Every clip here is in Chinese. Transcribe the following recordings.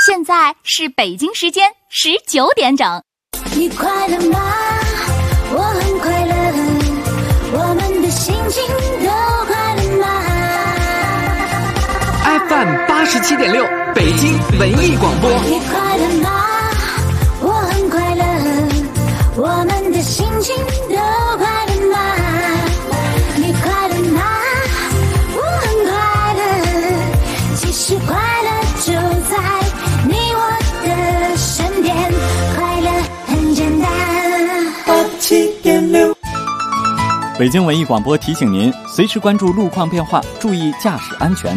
现在是北京时间19点整。 你快乐吗？我很快乐，我们的心情都快乐吗 ？FM 87.6，北京文艺广播。 你快乐吗？我很快乐，我们的心情都快乐吗？你快乐吗？我很快乐，其实快乐就在你我的身边，快乐很简单。87.6， 北京文艺广播提醒您，随时关注路况变化，注意驾驶安全。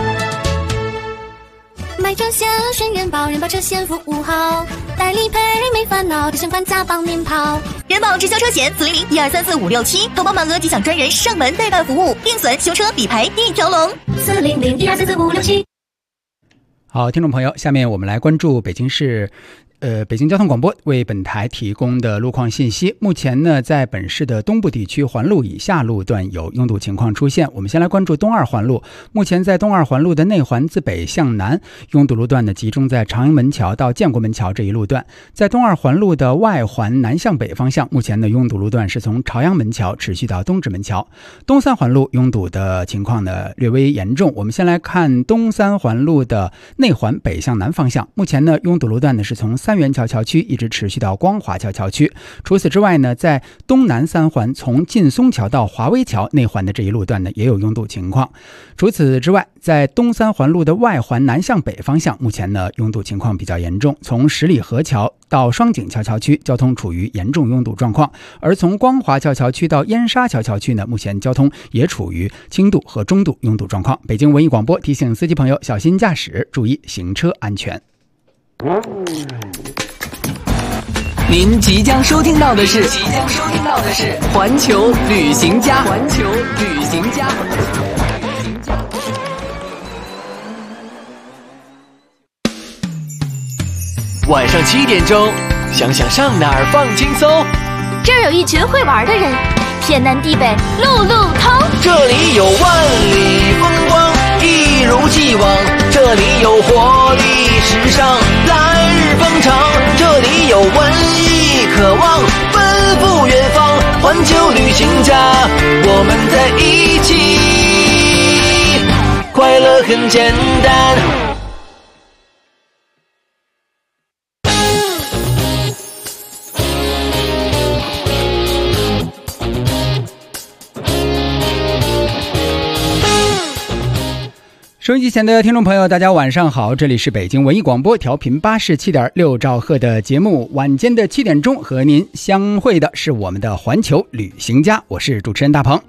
买车险选人保，人保车险服务好，代理赔没烦恼，提前还价帮您跑。 人保直销车险400-1234567，投保满额即享专人上门代办服务，定损、修车、理赔一条龙。400-1234567。 好，听众朋友，下面我们来关注北京市北京交通广播为本台提供的路况信息。目前呢，在本市的东部地区环路以下路段有拥堵情况出现。我们先来关注东二环路。目前在东二环路的内环自北向南，拥堵路段呢集中在长阳门桥到建国门桥这一路段。在东二环路的外环南向北方向，目前的拥堵路段是从朝阳门桥持续到东直门桥。东三环路拥堵的情况呢略微严重。我们先来看东三环路的内环北向南方向，目前呢拥堵路段呢是从三元桥桥区一直持续到光华桥桥区。除此之外呢，在东南三环从劲松桥到华威桥内环的这一路段呢也有拥堵情况。除此之外，在东三环路的外环南向北方向，目前呢拥堵情况比较严重，从十里河桥到双井桥桥区交通处于严重拥堵状况，而从光华桥桥区到燕沙桥桥区呢，目前交通也处于轻度和中度拥堵状况。北京文艺广播提醒司机朋友小心驾驶，注意行车安全。 您即将收听到的是环球旅行家。晚上7点钟，想想上哪儿放轻松。 这儿有一群会玩的人，天南地北路路通。 这里有万里风光，一如既往。这里有活力时尚，来日方长。这里有文艺渴望，奔赴远方。环球旅行家，我们在一起，快乐很简单。 收音机前的听众朋友，大家晚上好，这里是北京文艺广播调频87.6兆赫的节目，晚间的7点钟和您相会的是我们的环球旅行家，我是主持人大鹏。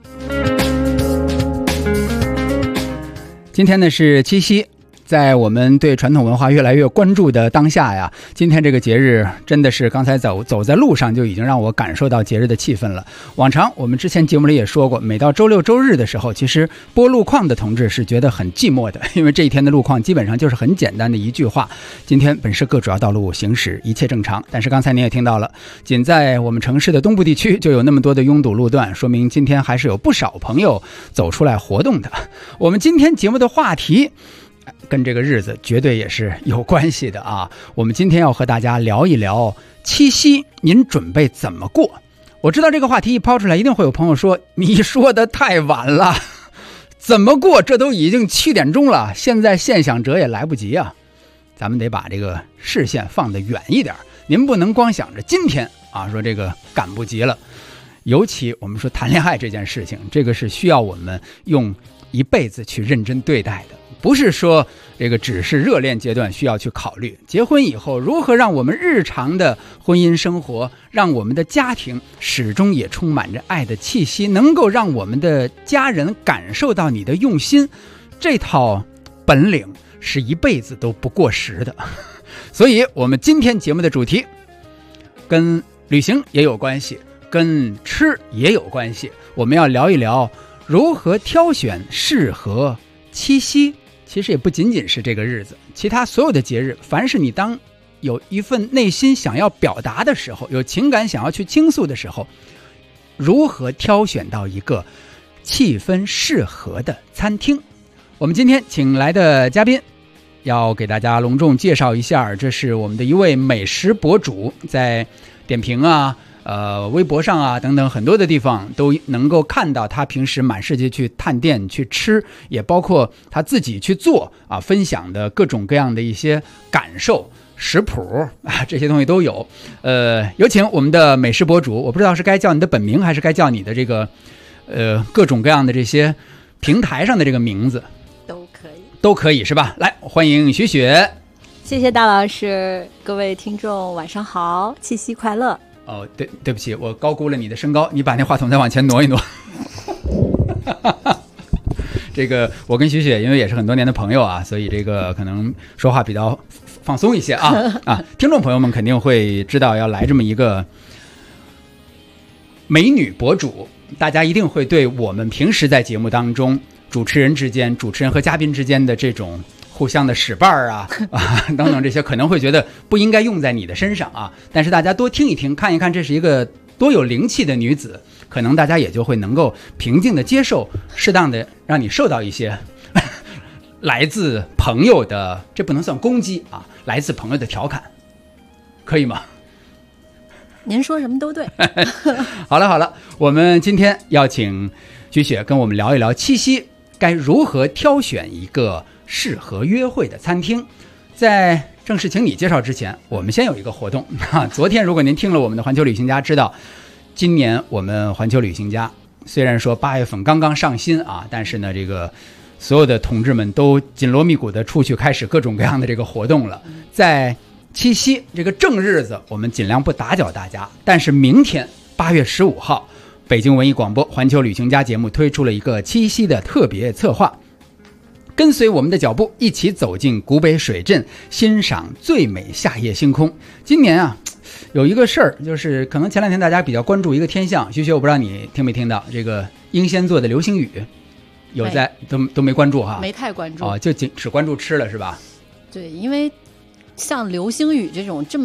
今天呢是七夕，在我们对传统文化越来越关注的当下呀，今天这个节日真的是刚才走在路上就已经让我感受到节日的气氛了。往常我们之前节目里也说过，每到周六周日的时候，其实播路况的同志是觉得很寂寞的，因为这一天的路况基本上就是很简单的一句话：今天本市各主要道路行驶一切正常。但是刚才您也听到了，仅在我们城市的东部地区就有那么多的拥堵路段，说明今天还是有不少朋友走出来活动的。我们今天节目的话题跟这个日子绝对也是有关系的啊！我们今天要和大家聊一聊七夕，您准备怎么过？我知道这个话题一抛出来，一定会有朋友说：“你说的太晚了，怎么过？这都已经7点钟了，现在现想辙也来不及啊！”咱们得把这个视线放得远一点，您不能光想着今天啊，说这个赶不及了。尤其我们说谈恋爱这件事情，这个是需要我们用一辈子去认真对待的。不是说这个只是热恋阶段需要去考虑，结婚以后如何让我们日常的婚姻生活，让我们的家庭始终也充满着爱的气息，能够让我们的家人感受到你的用心，这套本领是一辈子都不过时的。所以我们今天节目的主题跟旅行也有关系，跟吃也有关系，我们要聊一聊如何挑选适合七夕。其实也不仅仅是这个日子，其他所有的节日，凡是你当有一份内心想要表达的时候，有情感想要去倾诉的时候，如何挑选到一个气氛适合的餐厅。我们今天请来的嘉宾要给大家隆重介绍一下，这是我们的一位美食博主，在点评啊、微博上啊等等很多的地方都能够看到他平时满世界去探店去吃，也包括他自己去做啊，分享的各种各样的一些感受。食谱啊，这些东西都有。有请我们的美食博主，我不知道是该叫你的本名，还是该叫你的这个各种各样的这些平台上的这个名字，都可以是吧？来，欢迎许雪。 谢谢大老师，各位听众晚上好，七夕快乐。 哦，对不起，我高估了你的身高，你把那话筒再往前挪一挪。这个我跟许雪因为也是很多年的朋友啊，所以这个可能说话比较放松一些啊。听众朋友们肯定会知道要来这么一个美女博主，大家一定会对我们平时在节目当中主持人和嘉宾之间的这种互相的使绊啊等等这些，可能会觉得不应该用在你的身上啊。但是大家多听一听，看一看，这是一个多有灵气的女子，可能大家也就会能够平静的接受，适当的让你受到一些来自朋友的，这不能算攻击啊，来自朋友的调侃，可以吗？ 您说什么都对。 好了，我们今天要请许雪跟我们聊一聊七夕该如何挑选一个适合约会的餐厅。在正式请你介绍之前，我们先有一个活动昨天如果您听了我们的环球旅行家知道，今年我们环球旅行家虽然说8月份刚刚上新啊，但是呢这个所有的同志们都紧锣密鼓的出去开始各种各样的这个活动了。在七夕这个正日子，我们尽量不打搅大家，但是明天8月15号北京文艺广播环球旅行家节目推出了一个七夕的特别策划，跟随我们的脚步一起走进古北水镇，欣赏最美夏夜星空。今年啊有一个事儿，就是可能前两天大家比较关注一个天象，徐雪我不知道你听没听到，这个英仙座的流星雨有在都没关注哈？ 没太关注就只关注吃了是吧？ 对，因为像流星雨这种这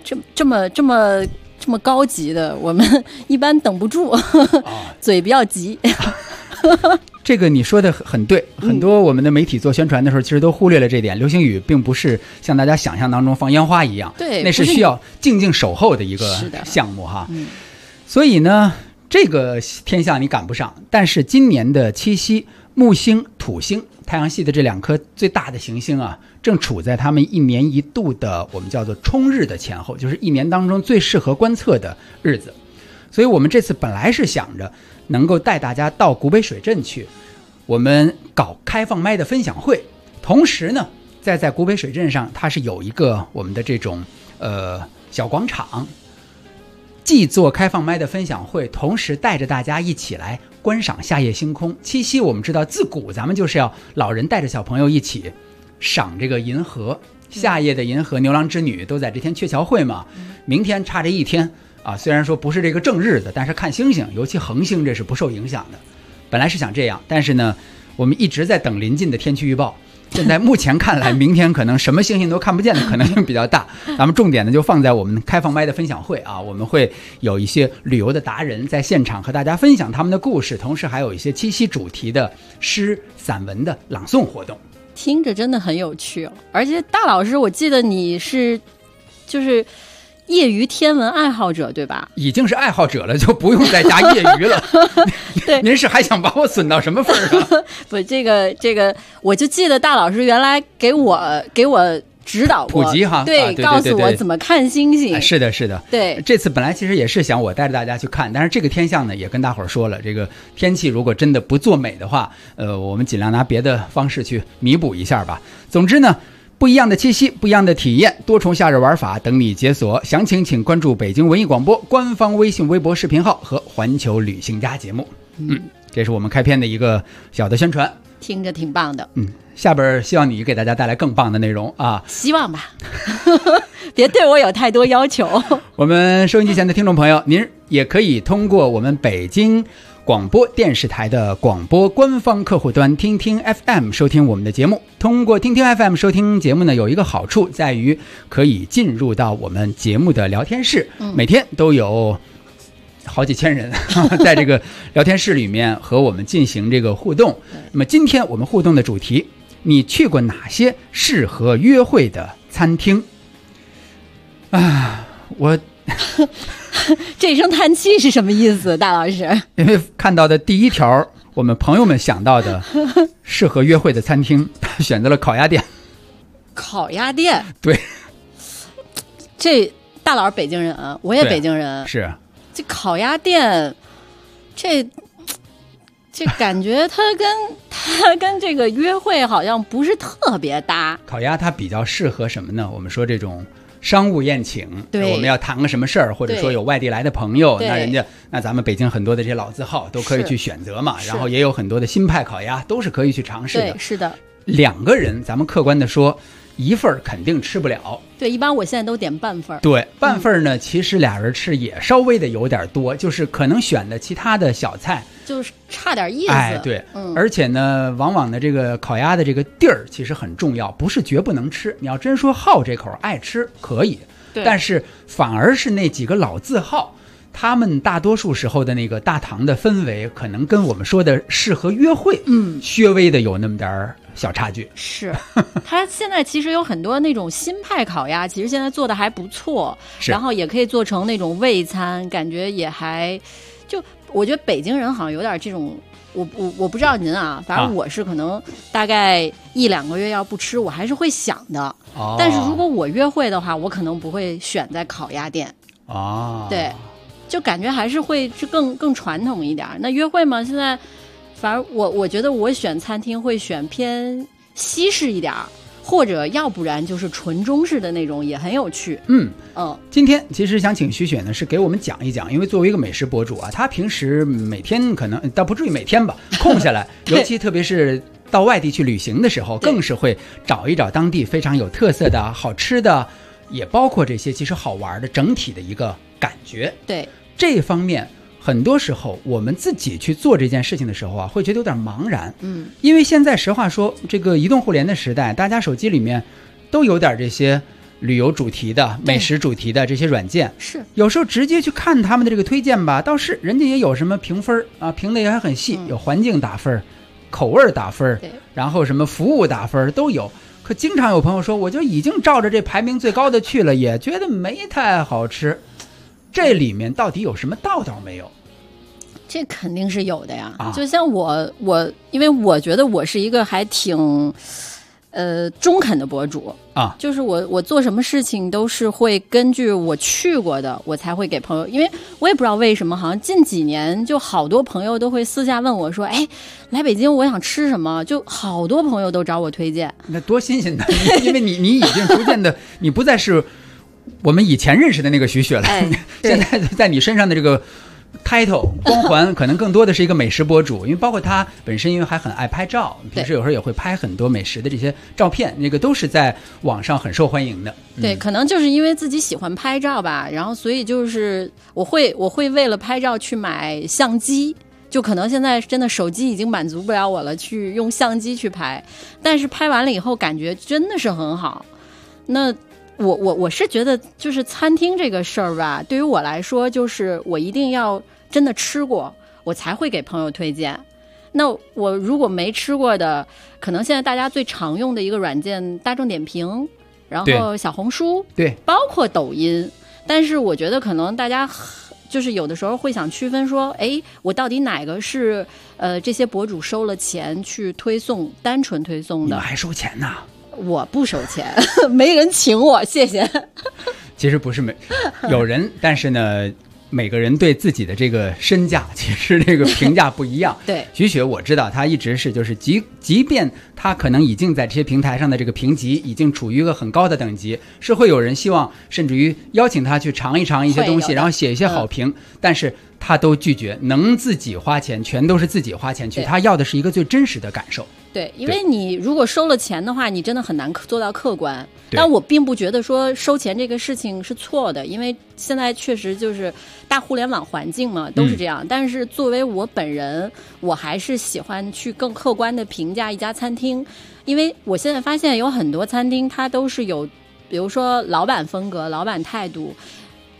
么高级的，我们一般等不住，嘴比较急。 这个你说的很对，很多我们的媒体做宣传的时候其实都忽略了这点，流星雨并不是像大家想象当中放烟花一样， 对， 那是需要静静守候的一个项目哈。所以呢这个天象你赶不上，但是今年的七夕，木星土星太阳系的这两颗最大的行星啊，正处在他们1年1度的我们叫做冲日的前后，就是1年当中最适合观测的日子。所以我们这次本来是想着能够带大家到古北水镇去，我们搞开放麦的分享会，同时呢在古北水镇上它是有一个我们的这种小广场，既做开放麦的分享会，同时带着大家一起来观赏夏夜星空。七夕我们知道自古咱们就是要老人带着小朋友一起赏这个银河，夏夜的银河，牛郎织女都在这天鹊桥会嘛。明天差这一天啊，虽然说不是这个正日子，但是看星星，尤其恒星这是不受影响的。本来是想这样，但是呢我们一直在等临近的天气预报，现在目前看来明天可能什么星星都看不见的可能性比较大。咱们重点呢就放在我们开放麦的分享会啊，我们会有一些旅游的达人在现场和大家分享他们的故事，同时还有一些七夕主题的诗散文的朗诵活动。 听着真的很有趣哦。而且大老师我记得你是就是业余天文爱好者对吧？ 已经是爱好者了，就不用再加业余了。 对， 您是还想把我损到什么份上？ 不，这个，我就记得大老师原来给我指导过， 普及哈， 对，告诉我怎么看星星。 是的，是的， 对。 这次本来其实也是想我带着大家去看，但是这个天象呢，也跟大伙儿说了，这个天气如果真的不作美的话，我们尽量拿别的方式去弥补一下吧。总之呢，不一样的七夕，不一样的体验，多重夏日玩法等你解锁。详情请关注北京文艺广播官方微信、微博视频号和环球旅行家节目。这是我们开篇的一个小的宣传， 听着挺棒的。 下边希望你给大家带来更棒的内容啊， 希望吧。别对我有太多要求。 我们收音机前的听众朋友，您也可以通过我们北京广播电视台的广播官方客户端听听 FM 收听我们的节目。通过听听 FM 收听节目呢，有一个好处在于可以进入到我们节目的聊天室，每天都有好几千人在这个聊天室里面和我们进行这个互动。那么今天我们互动的主题你去过哪些适合约会的餐厅？啊，我这一声叹气是什么意思，大老师？ 因为看到的第一条，我们朋友们想到的适合约会的餐厅，他选择了烤鸭店。 烤鸭店， 对， 这大老师北京人，我也北京人， 是这烤鸭店，这感觉他跟这个约会好像不是特别搭。 烤鸭它比较适合什么呢？我们说这种商务宴请， 对， 我们要谈个什么事儿，或者说有外地来的朋友， 那咱们北京很多的这些老字号都可以去选择嘛，然后也有很多的新派烤鸭都是可以去尝试的。 对，是的。 2个人，咱们客观的说，一份肯定吃不了。 对，一般我现在都点半份。 对，半份呢，其实俩人吃也稍微的有点多，就是可能选的其他的小菜就是差点意思。 哎，对，而且呢，往往的这个烤鸭的这个地儿其实很重要，不是绝不能吃。你要真说好这口爱吃可以，但是反而是那几个老字号，他们大多数时候的那个大堂的氛围，可能跟我们说的适合约会，稍微的有那么点小差距。 是，它现在其实有很多那种新派烤鸭，其实现在做的还不错，然后也可以做成那种味餐，感觉也还就我觉得北京人好像有点这种，我不知道您啊，反正我是可能大概1-2个月要不吃，我还是会想的。但是如果我约会的话，我可能不会选在烤鸭店。对。就感觉还是会是更传统一点。那约会嘛，现在反而我觉得我选餐厅会选偏西式一点，或者要不然就是纯中式的那种，也很有趣。今天其实想请徐雪呢，是给我们讲一讲，因为作为一个美食博主啊，他平时每天可能倒不至于每天吧，空下来，尤其特别是到外地去旅行的时候，更是会找一找当地非常有特色的好吃的，也包括这些其实好玩的整体的一个感觉。 对。 这方面很多时候我们自己去做这件事情的时候啊，会觉得有点茫然。因为现在实话说，这个移动互联的时代，大家手机里面都有点这些旅游主题的、美食主题的这些软件。 是， 有时候直接去看他们的这个推荐吧，倒是人家也有什么评分啊，评的也还很细，有环境打分、口味打分，然后什么服务打分都有。可经常有朋友说，我就已经照着这排名最高的去了，也觉得没太好吃。这里面到底有什么道道没有？ 这肯定是有的呀。就像我因为我觉得我是一个还挺中肯的博主啊， 就是我做什么事情都是会根据我去过的，我才会给朋友。因为我也不知道为什么，好像近几年就好多朋友都会私下问我说，哎，来北京我想吃什么，就好多朋友都找我推荐。 那多新鲜的，因为你已经逐渐的，你不再是我们以前认识的那个徐雪了，现在在你身上的这个 title 光环可能更多的是一个美食博主，因为包括他本身因为还很爱拍照，平时有时候也会拍很多美食的这些照片，那个都是在网上很受欢迎的。 对，可能就是因为自己喜欢拍照吧，然后所以就是我会为了拍照去买相机，就可能现在真的手机已经满足不了我了，去用相机去拍，但是拍完了以后感觉真的是很好。那我是觉得就是餐厅这个事儿吧，对于我来说就是我一定要真的吃过我才会给朋友推荐。那我如果没吃过的，可能现在大家最常用的一个软件大众点评，然后小红书， 对， 包括抖音。但是我觉得可能大家就是有的时候会想区分说，哎，我到底哪个是这些博主收了钱去推送，单纯推送的？ 你们还收钱呢？ 我不收钱，没人请我，谢谢。 其实不是有人，但是呢，每个人对自己的这个身价，其实这个评价不一样。 对， 徐雪我知道，他一直是就是即便他可能已经在这些平台上的这个评级已经处于一个很高的等级，是会有人希望甚至于邀请他去尝一尝一些东西，然后写一些好评，但是他都拒绝，能自己花钱全都是自己花钱去，他要的是一个最真实的感受。 对，因为你如果收了钱的话，你真的很难做到客观。但我并不觉得说收钱这个事情是错的，因为现在确实就是大互联网环境嘛，都是这样。但是作为我本人，我还是喜欢去更客观的评价一家餐厅，因为我现在发现有很多餐厅它都是有，比如说老板风格、老板态度。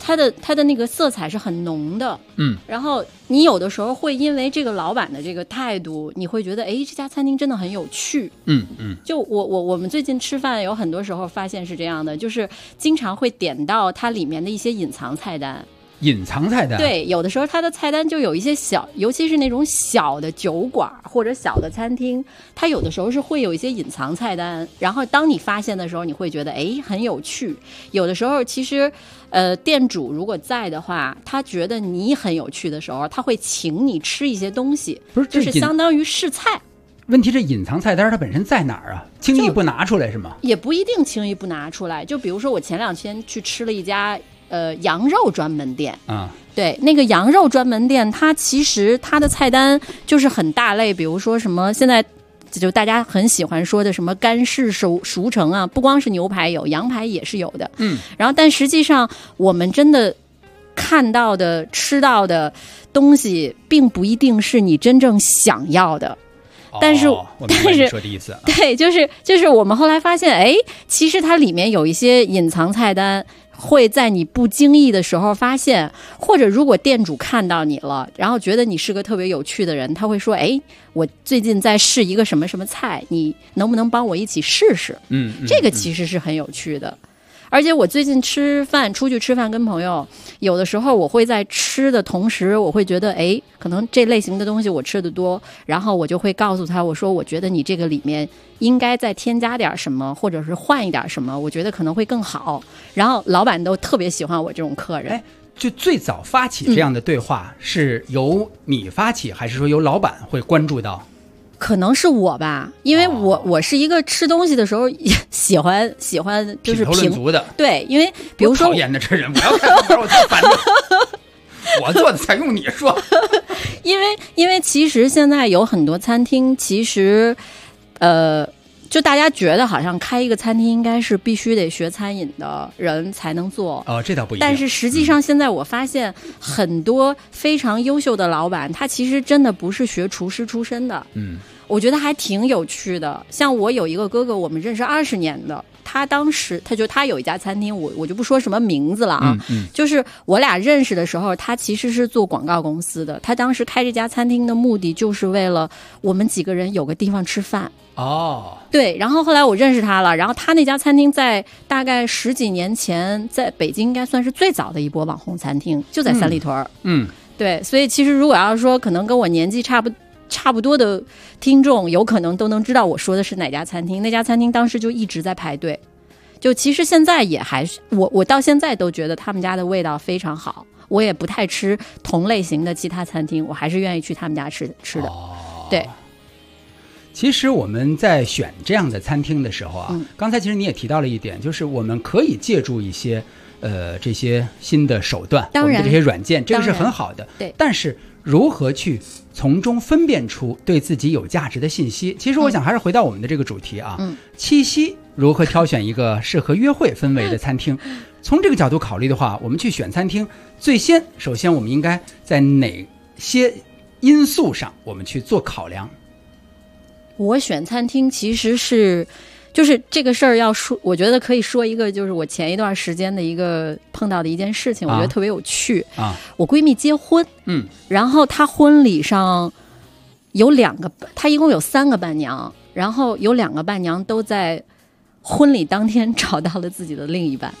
它的那个色彩是很浓的，然后你有的时候会因为这个老板的这个态度，你会觉得哎，这家餐厅真的很有趣，就我们最近吃饭有很多时候发现是这样的，就是经常会点到它里面的一些隐藏菜单。 隐藏菜单， 对，有的时候它的菜单就有一些小，尤其是那种小的酒馆或者小的餐厅，它有的时候是会有一些隐藏菜单，然后当你发现的时候，你会觉得哎很有趣。有的时候其实店主如果在的话，他觉得你很有趣的时候，他会请你吃一些东西， 不是就是相当于试菜。 问题这隐藏菜单它本身在哪儿啊？轻易不拿出来是吗？ 也不一定轻易不拿出来。就比如说我前2天去吃了一家羊肉专门店啊，对，那个羊肉专门店，它其实它的菜单就是很大类，比如说什么现在就大家很喜欢说的什么干式熟成啊，不光是牛排有，羊排也是有的，然后但实际上我们真的看到的吃到的东西，并不一定是你真正想要的。但是我明白你说的意思， 对，就是我们后来发现，哎，其实它里面有一些隐藏菜单，会在你不经意的时候发现，或者如果店主看到你了，然后觉得你是个特别有趣的人，他会说，哎，我最近在试一个什么什么菜，你能不能帮我一起试试？这个其实是很有趣的。而且我最近出去吃饭跟朋友，有的时候我会在吃的同时，我会觉得哎，可能这类型的东西我吃的多，然后我就会告诉他，我说我觉得你这个里面应该再添加点什么，或者是换一点什么，我觉得可能会更好。然后老板都特别喜欢我这种客人。 就最早发起这样的对话，是由你发起，还是说由老板会关注到？ 可能是我吧，因为我是一个吃东西的时候喜欢就是品头论足的， 对，因为比如说讨厌的这人，我要看我最烦的，我做的菜用你说， 因为其实现在有很多餐厅，其实就大家觉得好像开一个餐厅应该是必须得学餐饮的人才能做， 这倒不一定。 但是实际上现在我发现很多非常优秀的老板，他其实真的不是学厨师出身的。我觉得还挺有趣的。像我有一个哥哥，我们认识20年的，他当时他有一家餐厅，我就不说什么名字了啊，就是我俩认识的时候，他其实是做广告公司的，他当时开这家餐厅的目的就是为了我们几个人有个地方吃饭。对，然后后来我认识他了，然后他那家餐厅在大概10几年前在北京应该算是最早的一波网红餐厅，就在三里屯。对，所以其实如果要是说可能跟我年纪差不多的听众，有可能都能知道我说的是哪家餐厅。那家餐厅当时就一直在排队，就其实现在也还是我到现在都觉得他们家的味道非常好，我也不太吃同类型的其他餐厅，我还是愿意去他们家吃的。对。 其实我们在选这样的餐厅的时候啊，刚才其实你也提到了一点，就是我们可以借助一些这些新的手段，我们的这些软件，这个是很好的。 对， 但是如何去从中分辨出对自己有价值的信息？其实我想还是回到我们的这个主题啊，七夕如何挑选一个适合约会氛围的餐厅？从这个角度考虑的话，我们去选餐厅，首先我们应该在哪些因素上我们去做考量？ 我选餐厅其实就是这个事儿要说，我觉得可以说一个，就是我前一段时间的一个碰到的一件事情，我觉得特别有趣啊。我闺蜜结婚，然后她婚礼上有她一共有3个伴娘，然后有2个伴娘都在婚礼当天找到了自己的另一半。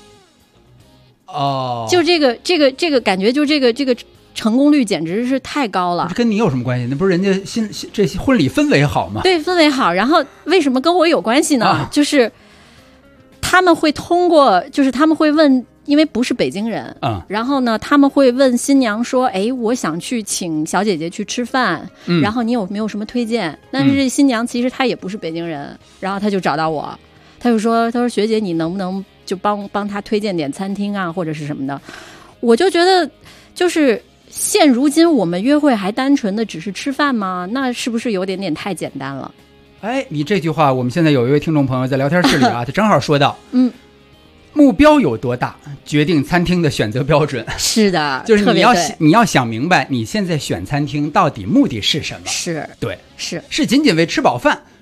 就这个感觉，就这个成功率简直是太高了。 跟你有什么关系？那不是人家这婚礼氛围好吗？ 对，氛围好。然后为什么跟我有关系呢？就是他们会通过，就是他们会问，因为不是北京人，然后呢，他们会问新娘说：“哎，我想去请小姐姐去吃饭，然后你有没有什么推荐？”但是这新娘其实她也不是北京人，然后她就找到我，她说学姐，你能不能就帮她推荐点餐厅啊，或者是什么的？我就觉得就是。现如今我们约会还单纯的只是吃饭吗？那是不是有点太简单了？ 你这句话，我们现在有一位听众朋友在聊天室里啊，他正好说到，目标有多大，决定餐厅的选择标准。 是的， 就是你要想明白，你现在选餐厅到底目的是什么？ 是， 对， 是仅仅为吃饱饭，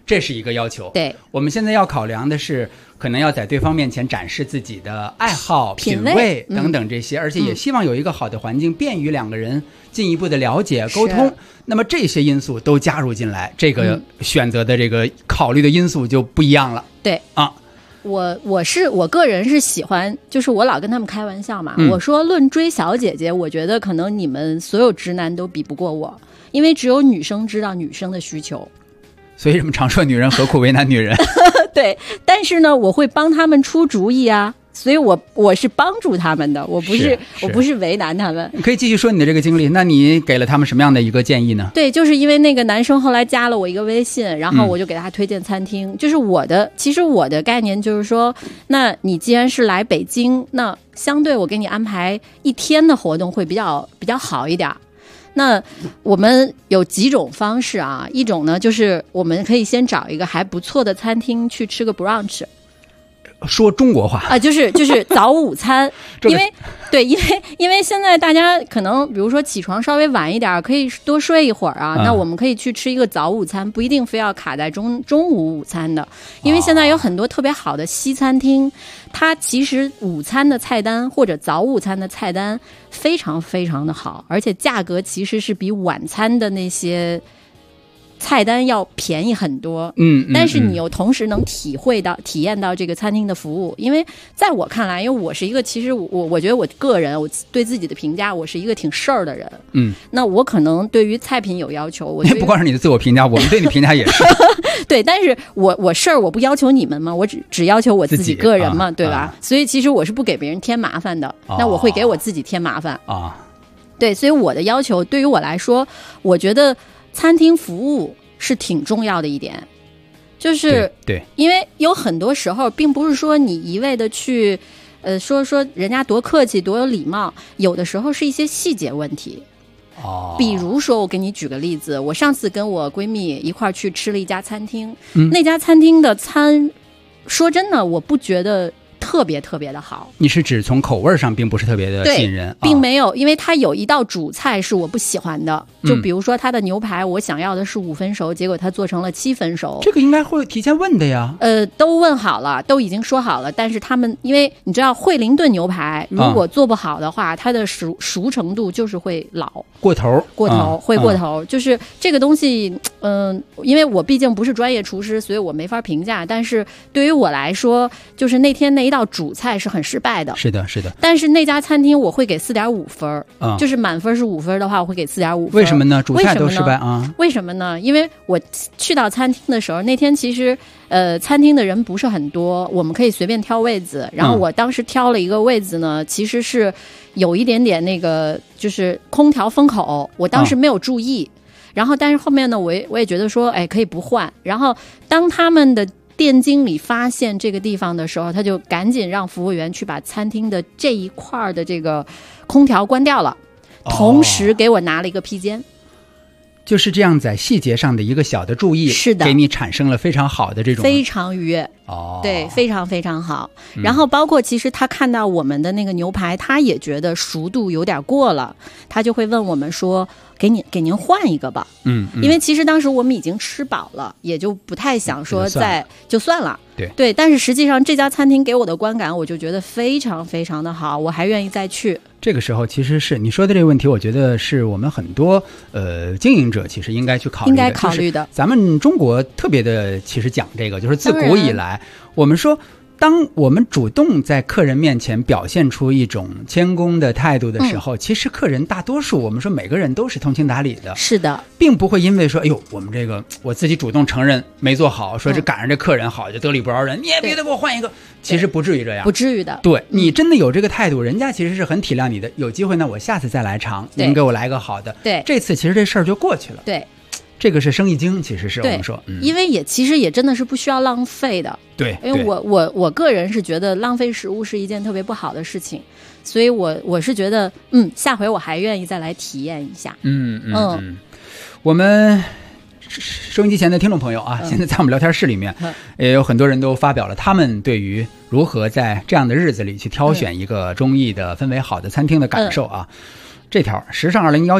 这是一个要求。 对， 我们现在要考量的是，可能要在对方面前展示自己的爱好、 品味等等这些，而且也希望有一个好的环境，便于两个人进一步的了解、沟通。那么这些因素都加入进来，这个选择的这个考虑的因素就不一样了。 对啊。 我个人是喜欢，就是我老跟他们开玩笑嘛，我说论追小姐姐，我觉得可能你们所有直男都比不过我，因为只有女生知道女生的需求。 所以我们常说女人何苦为难女人。 对，但是呢，我会帮他们出主意啊，所以我是帮助他们的，我不是为难他们。 可以继续说你的这个经历，那你给了他们什么样的一个建议呢？ 对，就是因为那个男生后来加了我一个微信，然后我就给他推荐餐厅。就是其实我的概念就是说，那你既然是来北京，那相对我给你安排一天的活动会比较好一点。那我们有几种方式啊，一种呢就是我们可以先找一个还不错的餐厅去吃个 brunch。 说中国话啊，就是早午餐，因为现在大家可能比如说起床稍微晚一点，可以多睡一会儿啊。那我们可以去吃一个早午餐，不一定非要卡在中午午餐的，因为现在有很多特别好的西餐厅，它其实午餐的菜单或者早午餐的菜单非常非常的好，而且价格其实是比晚餐的那些菜单要便宜很多，但是你又同时能体验到这个餐厅的服务。因为在我看来，因为我是一个，其实我觉得我个人我对自己的评价，我是一个挺事儿的人，那我可能对于菜品有要求，我不光是你的自我评价，我们对你评价也是对，但是我事儿我不要求你们嘛，我只要求我自己个人嘛，对吧？所以其实我是不给别人添麻烦的，那我会给我自己添麻烦啊。对，所以我的要求对于我来说，我觉得餐厅服务是挺重要的一点，就是对， 因为有很多时候并不是说你一味的去说人家多客气多有礼貌，有的时候是一些细节问题。比如说我给你举个例子，我上次跟我闺蜜一块儿去吃了一家餐厅，那家餐厅的餐说真的我不觉得特别特别的好。 你是指从口味上并不是特别的吸引人？ 并没有，因为它有一道主菜是我不喜欢的，就比如说它的牛排我想要的是5分熟，结果它做成了7分熟。 这个应该会提前问的呀。 都问好了，都已经说好了，但是他们因为你知道惠灵顿牛排如果做不好的话，它的熟程度就是会老过头，会过头。就是这个东西因为我毕竟不是专业厨师，所以我没法评价，但是对于我来说，就是那天那一道主菜是很失败的。 是的但是那家餐厅我会给4.5分，就是满分是5分的话，我会给4.5分。 为什么呢？主菜都失败啊？ 为什么呢？因为我去到餐厅的时候，那天其实餐厅的人不是很多，我们可以随便挑位子，然后我当时挑了一个位子呢，其实是有一点点那个就是空调风口，我当时没有注意，然后但是后面呢我也觉得说可以不换，然后当他们的店经理发现这个地方的时候，他就赶紧让服务员去把餐厅的这一块的这个空调关掉了，同时给我拿了一个披肩。 就是这样，在细节上的一个小的注意， 是的， 给你产生了非常好的这种非常愉悦对，非常非常好。然后包括其实他看到我们的那个牛排，他也觉得熟度有点过了，他就会问我们说给您换一个吧。因为其实当时我们已经吃饱了，也就不太想说就算了。对，但是实际上这家餐厅给我的观感，我就觉得非常非常的好，我还愿意再去。 这个时候其实是你说的这个问题，我觉得是我们很多经营者其实应该去考虑的。咱们中国特别的其实讲这个，就是自古以来我们说，当我们主动在客人面前表现出一种谦恭的态度的时候，其实客人大多数我们说每个人都是通情达理的。 是的， 并不会因为说我们这个我自己主动承认没做好，说这赶上这客人好就得理不饶人，你也别得给我换一个。其实不至于这样， 不至于的。 对，你真的有这个态度，人家其实是很体谅你的。有机会呢，我下次再来尝，您给我来个好的。对，这次其实这事儿就过去了。 对， 这个是生意经，其实是我们说， 因为其实也真的是不需要浪费的。 对， 因为我个人是觉得浪费食物是一件特别不好的事情，所以我是觉得下回我还愿意再来体验一下。 我们收音机前的听众朋友啊，现在在我们聊天室里面也有很多人都发表了他们对于如何在这样的日子里去挑选一个中意的氛围好的餐厅的感受啊。这条时尚2019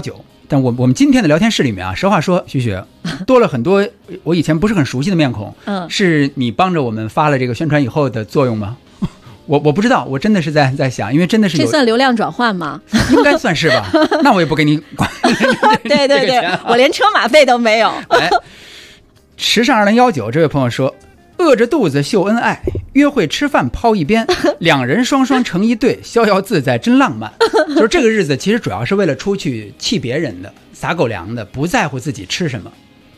但我们今天的聊天室里面啊，实话说，许许多了很多我以前不是很熟悉的面孔。是你帮着我们发了这个宣传以后的作用吗？我不知道，我真的是在想，因为真的是这算流量转换吗？ 应该算是吧。那我也不给你管。 对对对，我连车马费都没有。 时尚2019这位朋友说，饿着肚子秀恩爱，约会吃饭抛一边，两人双双成一对，逍遥自在真浪漫。就是这个日子其实主要是为了出去气别人的，撒狗粮的，不在乎自己吃什么。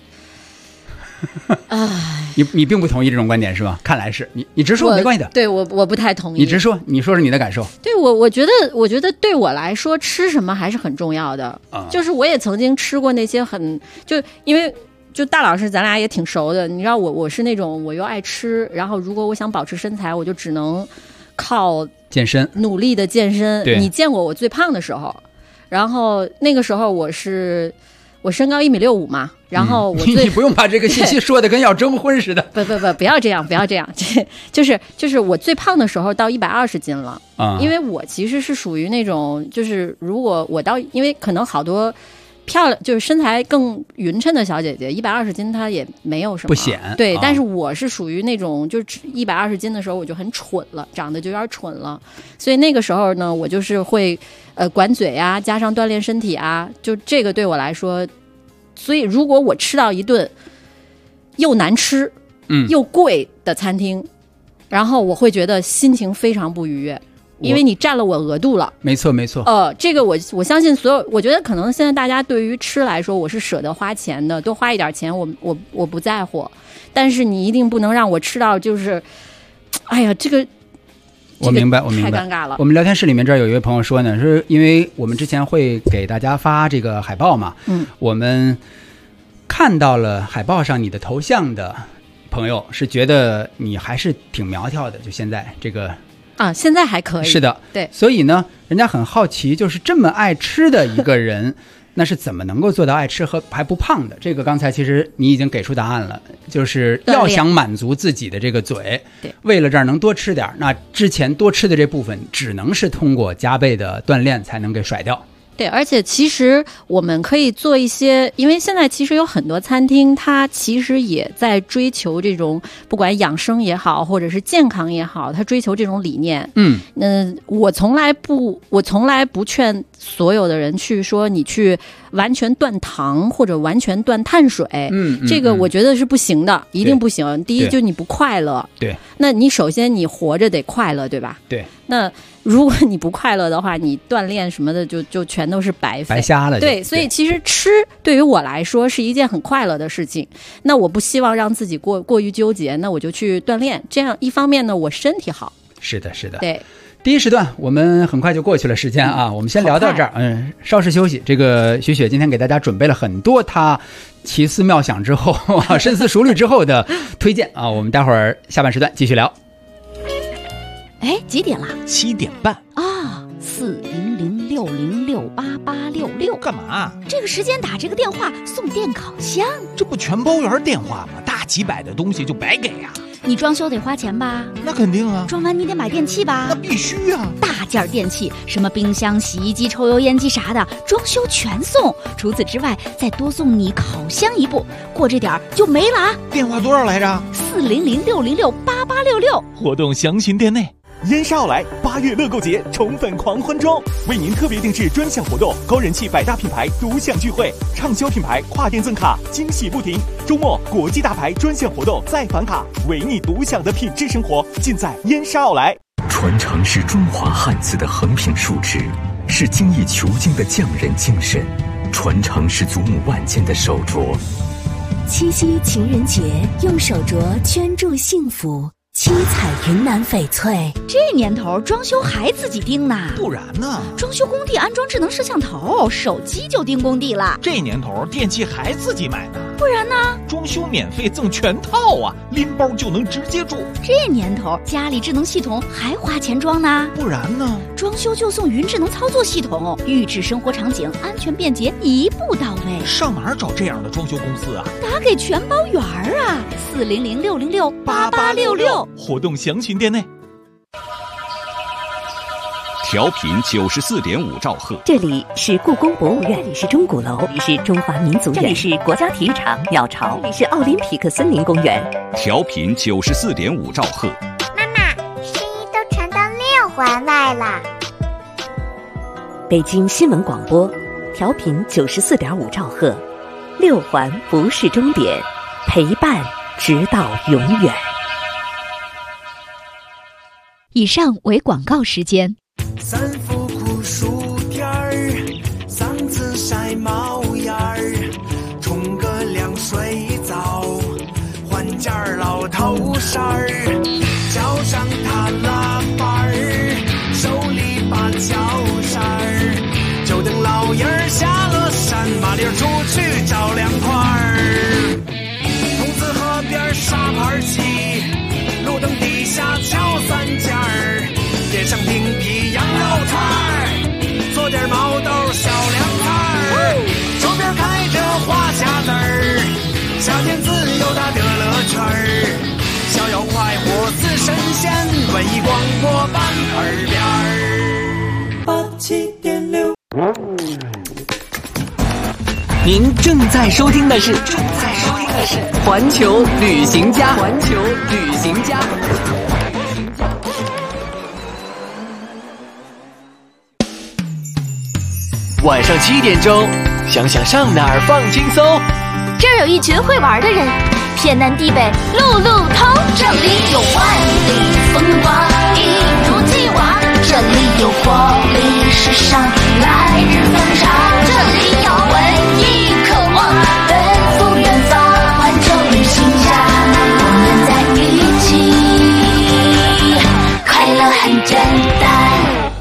你并不同意这种观点是吧？看来是你直说没关系的。 对，我不太同意。 你直说，你说说你的感受。 对，我觉得对我来说，吃什么还是很重要的。就是我也曾经吃过那些因为就大老师咱俩也挺熟的，你知道我是那种我又爱吃，然后如果我想保持身材，我就只能靠健身， 努力的健身。你见过我最胖的时候，然后那个时候我身高1.65米嘛，然后你不用把这个信息说的跟要征婚似的。 不要这样，就是我最胖的时候到120斤了。因为我其实是属于那种，就是如果我因为可能好多漂亮就是身材更匀称的小姐姐120斤她也没有什么不显。 对，但是我是属于那种就是120斤的时候我就很蠢了，长得就有点蠢了，所以那个时候呢我就是会管嘴啊，加上锻炼身体啊，就这个对我来说，所以如果我吃到一顿又难吃又贵的餐厅，然后我会觉得心情非常不愉悦，因为你占了我额度了。 没错这个我相信所有，我觉得可能现在大家对于吃来说，我是舍得花钱的，多花一点钱我不在乎，但是你一定不能让我吃到就是哎呀这个我明白太尴尬了。 我们聊天室里面这儿有一位朋友说呢，是因为我们之前会给大家发这个海报嘛，我们看到了海报上你的头像的朋友是觉得你还是挺苗条的，就现在这个现在还可以。 是的， 对， 所以呢，人家很好奇，就是这么爱吃的一个人，那是怎么能够做到爱吃和还不胖的？这个刚才其实你已经给出答案了，就是要想满足自己的这个嘴，为了这儿能多吃点，那之前多吃的这部分只能是通过加倍的锻炼才能给甩掉。 对，而且其实我们可以做一些，因为现在其实有很多餐厅，它其实也在追求这种不管养生也好，或者是健康也好，它追求这种理念。我从来不劝所有的人去说你去完全断糖或者完全断碳水，这个我觉得是不行的，一定不行。第一就是你不快乐， 对， 那你首先你活着得快乐，对吧？ 对， 那如果你不快乐的话，你锻炼什么的就全都是白瞎了。 对，所以其实吃对于我来说是一件很快乐的事情。那我不希望让自己过于纠结，那我就去锻炼。这样一方面呢，我身体好。 是的。 对。 第一时段我们很快就过去了时间啊，我们先聊到这儿，稍事休息。这个雪雪今天给大家准备了很多她奇思妙想之后深思熟虑之后的推荐啊，我们待会儿下半时段继续聊。 哎，几点了 ？7点半啊！40060688866， 干嘛？ 这个时间打这个电话送电烤箱， 这不全包圆电话吗？大几百的东西就白给呀！ 你装修得花钱吧？ 那肯定啊！ 装完你得买电器吧？ 那必须啊！ 大件电器，什么冰箱、洗衣机、抽油烟机啥的，装修全送。除此之外，再多送你烤箱一部，过这点就没了啊！ 电话多少来着 ？40060688866。 活动详情店内。烟沙奥莱8月乐购节宠粉狂欢中，为您特别定制专项活动，高人气百大品牌独享聚会，畅销品牌跨店赠卡，惊喜不停。周末国际大牌专项活动再返卡，为你独享的品质生活，尽在烟沙奥莱。 传承是中华汉字的横平竖直，是精益求精的匠人精神，传承是祖母万千的手镯。 七夕情人节，用手镯圈住幸福。七彩云南翡翠， 这年头装修还自己盯呢？ 不然呢？ 装修工地安装智能摄像头，手机就盯工地了。 这年头电器还自己买呢？ 不然呢？ 装修免费赠全套啊，拎包就能直接住。 这年头家里智能系统还花钱装呢？ 不然呢？ 装修就送云智能操作系统，预制生活场景，安全便捷，一步到位。 上哪儿找这样的装修公司啊？ 打给全包圆啊，40060688866。 活动详情店内。 调频94.5兆赫。 这里是故宫博物院，这里是钟鼓楼，这里是中华民族园，这里是国家体育场鸟巢，这里是奥林匹克森林公园。 调频94.5兆赫。 妈妈，声音都传到6环外了。 北京新闻广播，调频94.5兆赫，6环不是终点，陪伴直到永远。 以上为广告时间。 三伏酷暑天儿，嗓子晒冒烟儿，冲个凉水澡，换件老头衫儿，脚上踏喇叭儿，手里把脚扇儿，就等老爷儿下了山，麻溜出去找凉快儿。筒子河边沙盘棋，路灯底下敲三尖儿，点上冰皮羊肉串儿，做点毛豆小凉菜儿，周边开着花匣子儿，夏天自由它的乐趣儿，逍遥快活似神仙，文艺广播伴耳边儿。87.6。 您正在收听的是环球旅行家。环球旅行家。晚上7点钟，想想上哪儿放轻松。 这儿有一群会玩的人，天南地北路路通。这里有万里风光，一如既往。这里有活力时尚，来日方长。这里有文艺渴望，奔赴远方。环球旅行家，我们在一起，快乐很简单。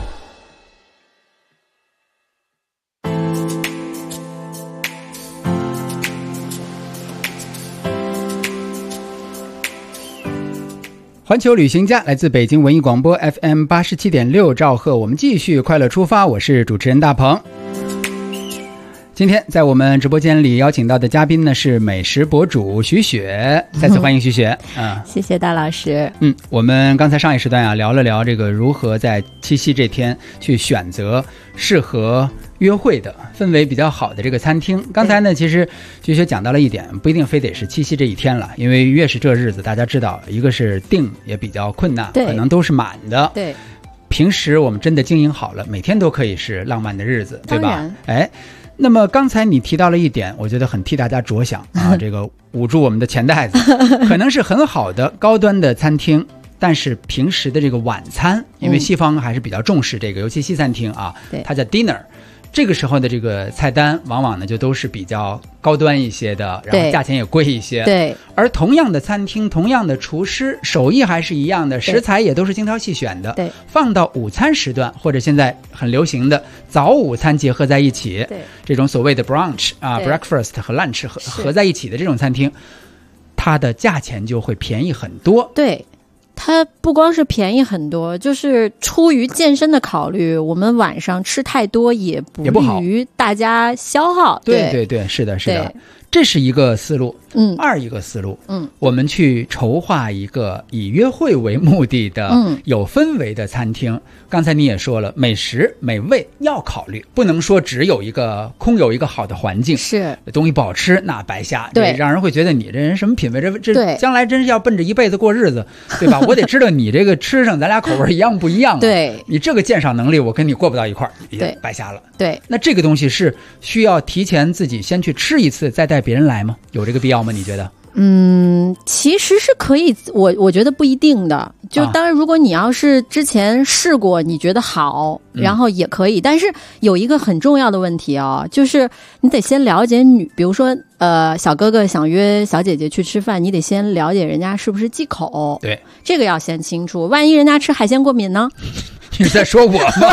环球旅行家来自北京文艺广播 FM 87.6兆赫，我们继续快乐出发，我是主持人大鹏。今天在我们直播间里邀请到的嘉宾呢是美食博主徐雪，再次欢迎徐雪。 谢谢大老师。 我们刚才上一时段聊了聊这个如何在七夕这天去选择适合约会的氛围比较好的这个餐厅。刚才呢其实徐雪讲到了一点，不一定非得是七夕这一天了，因为越是这日子大家知道，一个是订也比较困难，可能都是满的。 对， 平时我们真的经营好了，每天都可以是浪漫的日子，对吧？那么刚才你提到了一点，我觉得很替大家着想啊，这个捂住我们的钱袋子，可能是很好的高端的餐厅，但是平时的这个晚餐，因为西方还是比较重视这个，尤其西餐厅啊，它叫 dinner。这个时候的这个菜单往往呢就都是比较高端一些的，然后价钱也贵一些。 对。 而同样的餐厅，同样的厨师，手艺还是一样的，食材也都是精挑细选的。 对。 放到午餐时段，或者现在很流行的早午餐结合在一起， 对， 这种所谓的 brunch 啊 breakfast 和 lunch 合在一起的这种餐厅，它的价钱就会便宜很多。 对。它不光是便宜很多，就是出于健身的考虑，我们晚上吃太多也不利于大家消耗。 对对对，是的，是的，这是一个思路。二一个思路，我们去筹划一个以约会为目的的有氛围的餐厅。刚才你也说了，美食美味要考虑，不能说只有一个空有一个好的环境， 是东西不好吃那白瞎， 对， 让人会觉得你这人什么品味，这将来真是要奔着一辈子过日子，对吧？我得知道你这个吃上咱俩口味一样不一样， 对， 你这个鉴赏能力我跟你过不到一块儿，也白瞎了。 对， 那这个东西是需要提前自己先去吃一次，再带别人来吗？有这个必要吗？你觉得？ 其实是可以，我觉得不一定的。就当然，如果你要是之前试过，你觉得好，然后也可以。但是有一个很重要的问题啊，就是你得先了解比如说小哥哥想约小姐姐去吃饭，你得先了解人家是不是忌口。 对， 这个要先清楚。万一人家吃海鲜过敏呢？ 你在说我吗？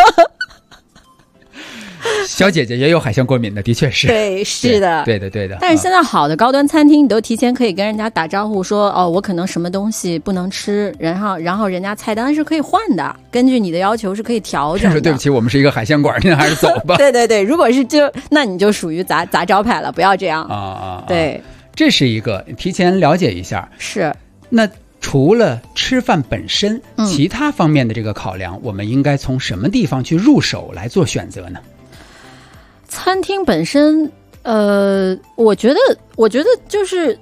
小姐姐也有海鲜过敏的，的确是。 对，是的， 对的，对的。 但是现在好的高端餐厅，你都提前可以跟人家打招呼说，哦，我可能什么东西不能吃，然后人家菜单是可以换的，根据你的要求是可以调整的。 对不起，我们是一个海鲜馆，您还是走吧。 对对对，如果是那你就属于砸招牌了，不要这样啊。对， 这是一个提前了解一下。 是。 那除了吃饭本身，其他方面的这个考量，我们应该从什么地方去入手来做选择呢？ 餐厅本身，我觉得就是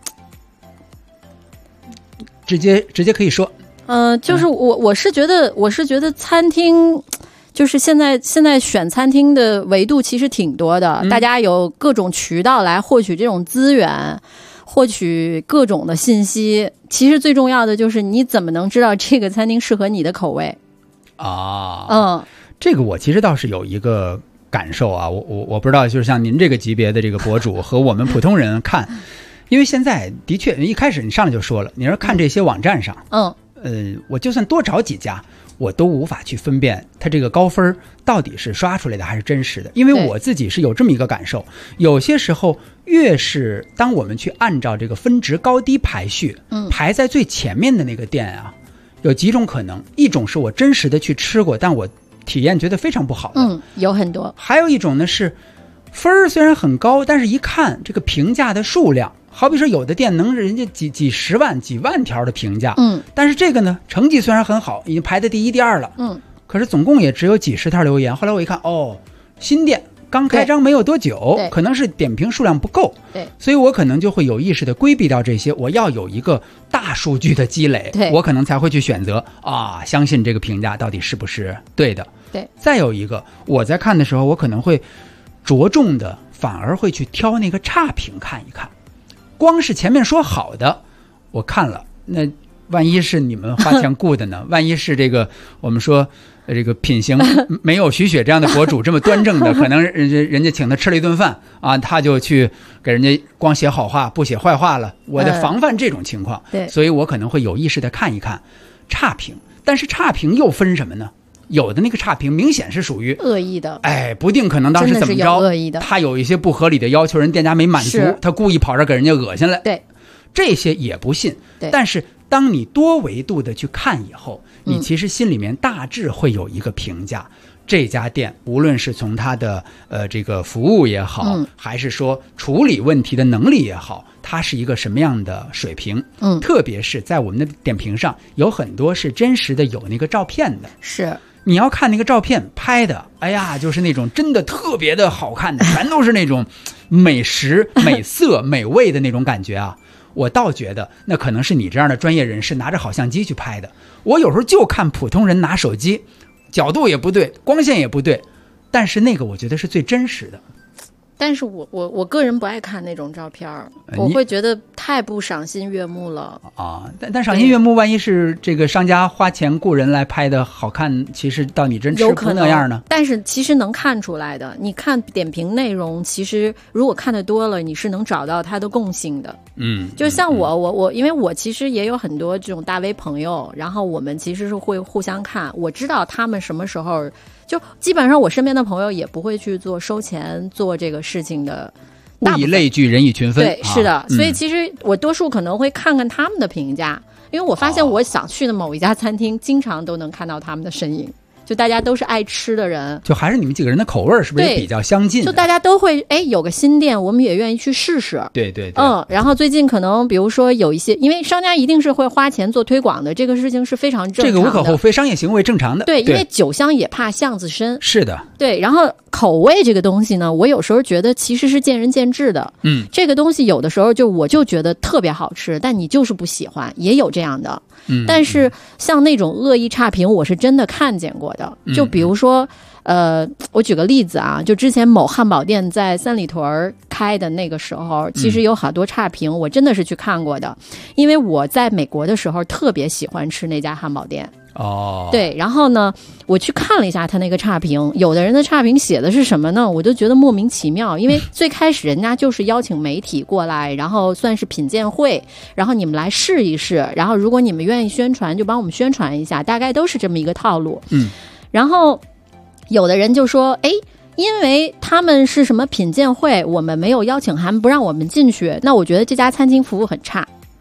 直接可以说， 就是我是觉得餐厅。就是现在选餐厅的维度其实挺多的，大家有各种渠道来获取这种资源，获取各种的信息。其实最重要的就是你怎么能知道这个餐厅适合你的口味啊？ 这个我其实倒是有一个感受啊，我不知道，就是像您这个级别的这个博主和我们普通人看，因为现在的确一开始你上来就说了，你要看这些网站上，我就算多找几家。我都无法去分辨它这个高分到底是刷出来的还是真实的，因为我自己是有这么一个感受，有些时候越是当我们去按照这个分值高低排序，排在最前面的那个店啊，有几种可能，一种是我真实的去吃过，但我体验觉得非常不好的， 有很多， 还有一种呢是分虽然很高，但是一看这个评价的数量。好比说有的店能人家几十万几万条的评价，但是这个呢成绩虽然很好，已经排在第一第二了，可是总共也只有几十条留言。后来我一看，新店刚开张没有多久，可能是点评数量不够，所以我可能就会有意识的规避掉这些，我要有一个大数据的积累，我可能才会去选择相信这个评价到底是不是对的。再有一个，我在看的时候，我可能会着重的反而会去挑那个差评看一看。光是前面说好的我看了，那万一是你们花钱雇的呢？万一是这个我们说这个品行没有徐雪这样的博主这么端正的，可能人家请他吃了一顿饭啊，他就去给人家光写好话不写坏话了。我得防范这种情况，所以我可能会有意识的看一看差评。但是差评又分什么呢？有的那个差评明显是属于恶意的， 不定可能当时怎么着， 恶意的， 他有一些不合理的要求，人店家没满足，他故意跑这给人家恶心了，这些也不信。但是当你多维度的去看以后，你其实心里面大致会有一个评价，这家店无论是从它的这个服务也好，还是说处理问题的能力也好，它是一个什么样的水平。特别是在我们的点评上有很多是真实的有那个照片的， 是你要看那个照片拍的，哎呀，就是那种真的特别的好看的，全都是那种美食、美色、美味的那种感觉啊。我倒觉得那可能是你这样的专业人士拿着好相机去拍的。我有时候就看普通人拿手机，角度也不对，光线也不对，但是那个我觉得是最真实的。 但是我个人不爱看那种照片，我会觉得太不赏心悦目了啊。但赏心悦目，万一是这个商家花钱雇人来拍的好看，其实到你真吃不那样呢？ 但是其实能看出来的，你看点评内容，其实如果看得多了，你是能找到它的共性的。就像我因为我其实也有很多这种大 V 朋友，然后我们其实是会互相看，我知道他们什么时候。就基本上我身边的朋友也不会去做收钱做这个事情的， 物以类聚，人以群分。 对，是的，所以其实我多数可能会看看他们的评价，因为我发现我想去的某一家餐厅，经常都能看到他们的身影。就大家都是爱吃的人， 就还是你们几个人的口味是不是也比较相近？ 就大家都会有个新店，我们也愿意去试试。 对对对，然后最近可能比如说有一些，因为商家一定是会花钱做推广的，这个事情是非常正常的， 这个无可厚非，商业行为正常的。 对，因为酒香也怕巷子深。 是的， 对。然后口味这个东西呢，我有时候觉得其实是见仁见智的。这个东西有的时候我就觉得特别好吃，但你就是不喜欢，也有这样的。但是像那种恶意差评，我是真的看见过的。就比如说，我举个例子啊，就之前某汉堡店在三里屯开的那个时候，其实有好多差评，我真的是去看过的，因为我在美国的时候特别喜欢吃那家汉堡店。对，然后呢，我去看了一下他那个差评，有的人的差评写的是什么呢？我就觉得莫名其妙，因为最开始人家就是邀请媒体过来，然后算是品鉴会，然后你们来试一试，然后如果你们愿意宣传，就帮我们宣传一下，大概都是这么一个套路。然后有的人就说，因为他们是什么品鉴会，我们没有邀请函，不让我们进去，那我觉得这家餐厅服务很差。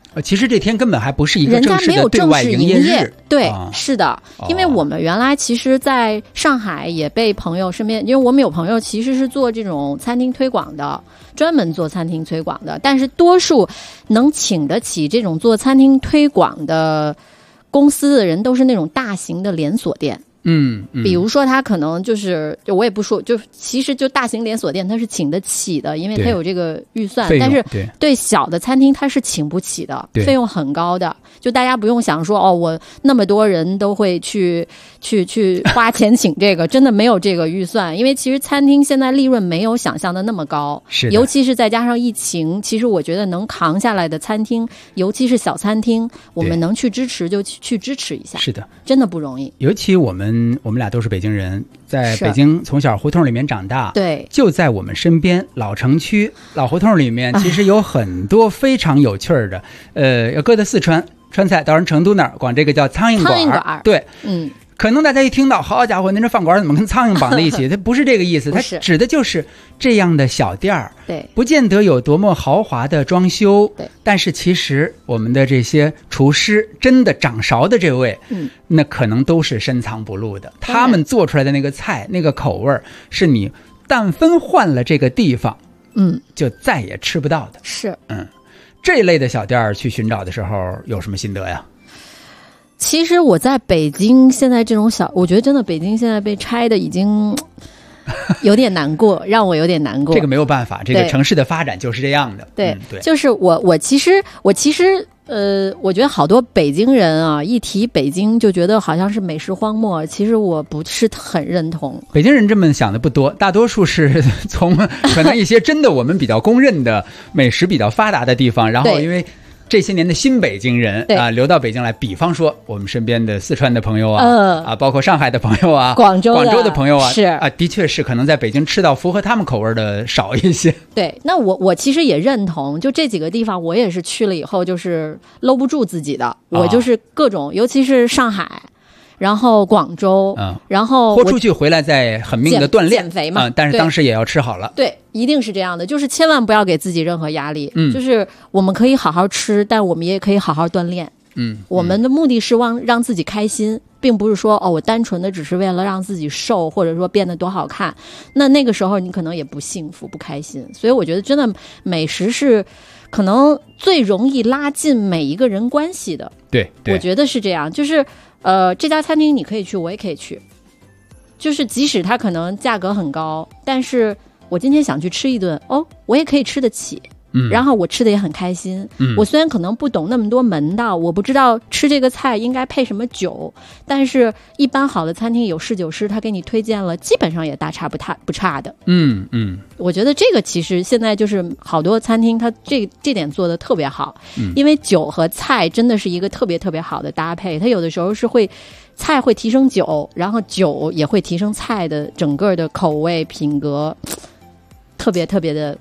其实这天根本还不是一个人家正式的对没有正外营业式营业日。 对， 啊是的，因为我们原来其实在上海也被朋友身边，因为我们有朋友其实是做这种餐厅推广的，专门做餐厅推广的，但是多数能请得起这种做餐厅推广的公司的人都是那种大型的连锁店。比如说他可能就我也不说，就其实就大型连锁店他是请得起的，因为他有这个预算，但是对小的餐厅他是请不起的，费用很高的。就大家不用想说我那么多人都会去花钱请这个，真的没有这个预算，因为其实餐厅现在利润没有想象的那么高，尤其是再加上疫情，其实我觉得能扛下来的餐厅，尤其是小餐厅，我们能去支持就去支持一下， 是的， 真的不容易。 尤其我们俩都是北京人，在北京从小胡同里面长大， 对， 就在我们身边老城区老胡同里面，其实有很多非常有趣的，要搁在四川川菜到人成都那儿管这个叫苍蝇馆，对，可能大家一听到，好家伙，那这饭馆怎么跟苍蝇绑在一起？它不是这个意思，它指的就是这样的小店儿， 对， 不见得有多么豪华的装修，对，但是其实我们的这些厨师真的掌勺的这位，那可能都是深藏不露的，他们做出来的那个菜，那个口味是你但分换了这个地方，就再也吃不到的。 是， 这一类的小店儿去寻找的时候有什么心得呀？ 其实我在北京现在这种我觉得真的北京现在被拆的已经有点难过，让我有点难过。 这个没有办法，这个城市的发展就是这样的。 对，就是我其实我觉得好多北京人啊，一提北京就觉得好像是美食荒漠，其实我不是很认同。 北京人这么想的不多，大多数是从可能一些真的我们比较公认的美食比较发达的地方，然后因为这些年的新北京人啊，流到北京来，比方说我们身边的四川的朋友啊，包括上海的朋友啊，广州的朋友啊， 是啊， 的确是可能在北京吃到符合他们口味的少一些。 对，那我其实也认同，就这几个地方我也是去了以后就是搂不住自己的，我就是各种，尤其是上海。然后广州，然后豁出去回来再很命的锻炼减肥嘛， 但是当时也要吃好了。 对，一定是这样的，就是千万不要给自己任何压力。就是我们可以好好吃，但我们也可以好好锻炼。我们的目的是让自己开心，并不是说我单纯的只是为了让自己瘦，或者说变得多好看。那个时候你可能也不幸福、不开心。所以我觉得真的美食是可能最容易拉近每一个人关系的。 对， 我觉得是这样，就是这家餐厅你可以去，我也可以去，就是即使它可能价格很高，但是我今天想去吃一顿，我也可以吃得起，然后我吃的也很开心。我虽然可能不懂那么多门道，我不知道吃这个菜应该配什么酒，但是一般好的餐厅有侍酒师，他给你推荐了，基本上也大差不差的。我觉得这个其实现在就是好多餐厅它这点做的特别好，因为酒和菜真的是一个特别特别好的搭配，它有的时候是菜会提升酒，然后酒也会提升菜的整个的口味品格，特别特别的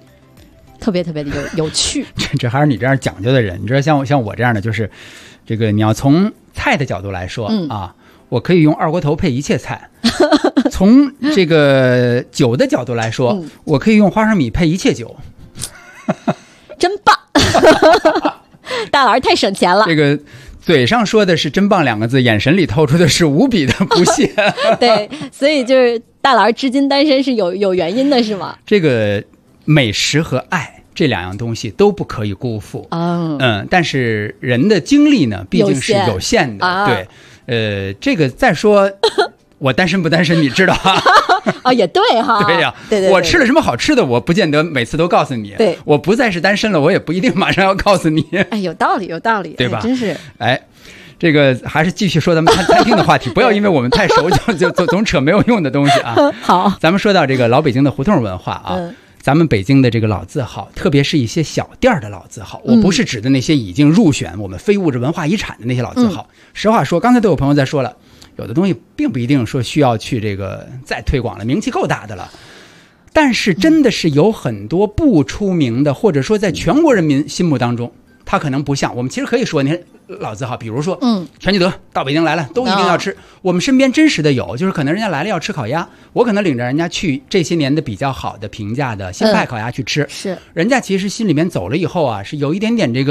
有趣。 这还是你这样讲究的人，你知道像我这样的，就是这个你要从菜的角度来说我可以用二锅头配一切菜。从这个酒的角度来说，我可以用花生米配一切酒。 真棒。大老师太省钱了。 这个嘴上说的是真棒两个字，眼神里透出的是无比的不屑。 对，所以就是大老师至今单身是有原因的，是吗？ 这个美食和爱这两样东西都不可以辜负。但是人的精力呢，毕竟是有限的。对，这个再说我单身不单身你知道啊？ 也对哈。 对呀， 对， 我吃了什么好吃的，我不见得每次都告诉你。 对， 我不再是单身了，我也不一定马上要告诉你。 有道理，对吧？真是。 这个还是继续说咱们餐厅的话题，不要因为我们太熟就总扯没有用的东西啊。 好， 咱们说到这个老北京的胡同文化啊。咱们北京的这个老字号，特别是一些小店的老字号，我不是指的那些已经入选我们非物质文化遗产的那些老字号。实话说，刚才都有朋友在说了，有的东西并不一定说需要去这个再推广了，名气够大的了。但是真的是有很多不出名的，或者说在全国人民心目当中，它可能不像我们。其实可以说，你看老字号，比如说全聚德到北京来了，都一定要吃。我们身边真实的有，就是可能人家来了要吃烤鸭，我可能领着人家去这些年的比较好的评价的新派烤鸭去吃， 是人家其实心里面走了以后啊，是有一点点这个